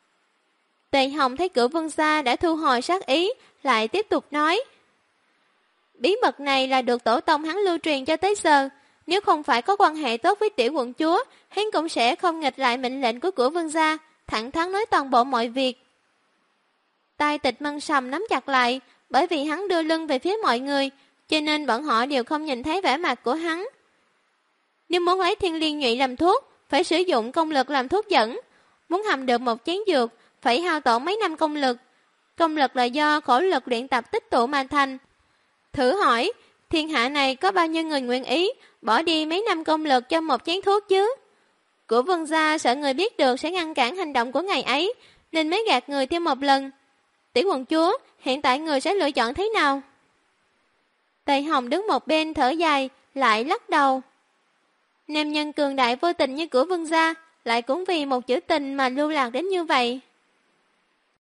Tề Hồng thấy cửa vương gia đã thu hồi sát ý, lại tiếp tục nói. Bí mật này là được tổ tông hắn lưu truyền cho tới giờ. Nếu không phải có quan hệ tốt với tiểu quận chúa, hắn cũng sẽ không nghịch lại mệnh lệnh của cửa vương gia, thẳng thắn nói toàn bộ mọi việc. Tay Tịch Mân Sầm nắm chặt lại, bởi vì hắn đưa lưng về phía mọi người, cho nên bọn họ đều không nhìn thấy vẻ mặt của hắn. Nếu muốn lấy Thiên Liên Nhụy làm thuốc, phải sử dụng công lực làm thuốc dẫn. Muốn hầm được một chén dược, phải hao tổn mấy năm công lực. Công lực là do khổ lực luyện tập tích tụ mà thành. Thử hỏi, thiên hạ này có bao nhiêu người nguyện ý bỏ đi mấy năm công lực cho một chén thuốc chứ? Của vương gia sợ người biết được sẽ ngăn cản hành động của ngày ấy, nên mới gạt người thêm một lần. Tiểu quận chúa, hiện tại người sẽ lựa chọn thế nào? Tề Hồng đứng một bên thở dài, lại lắc đầu. Nam nhân cường đại vô tình như của vương gia, lại cũng vì một chữ tình mà lưu lạc đến như vậy.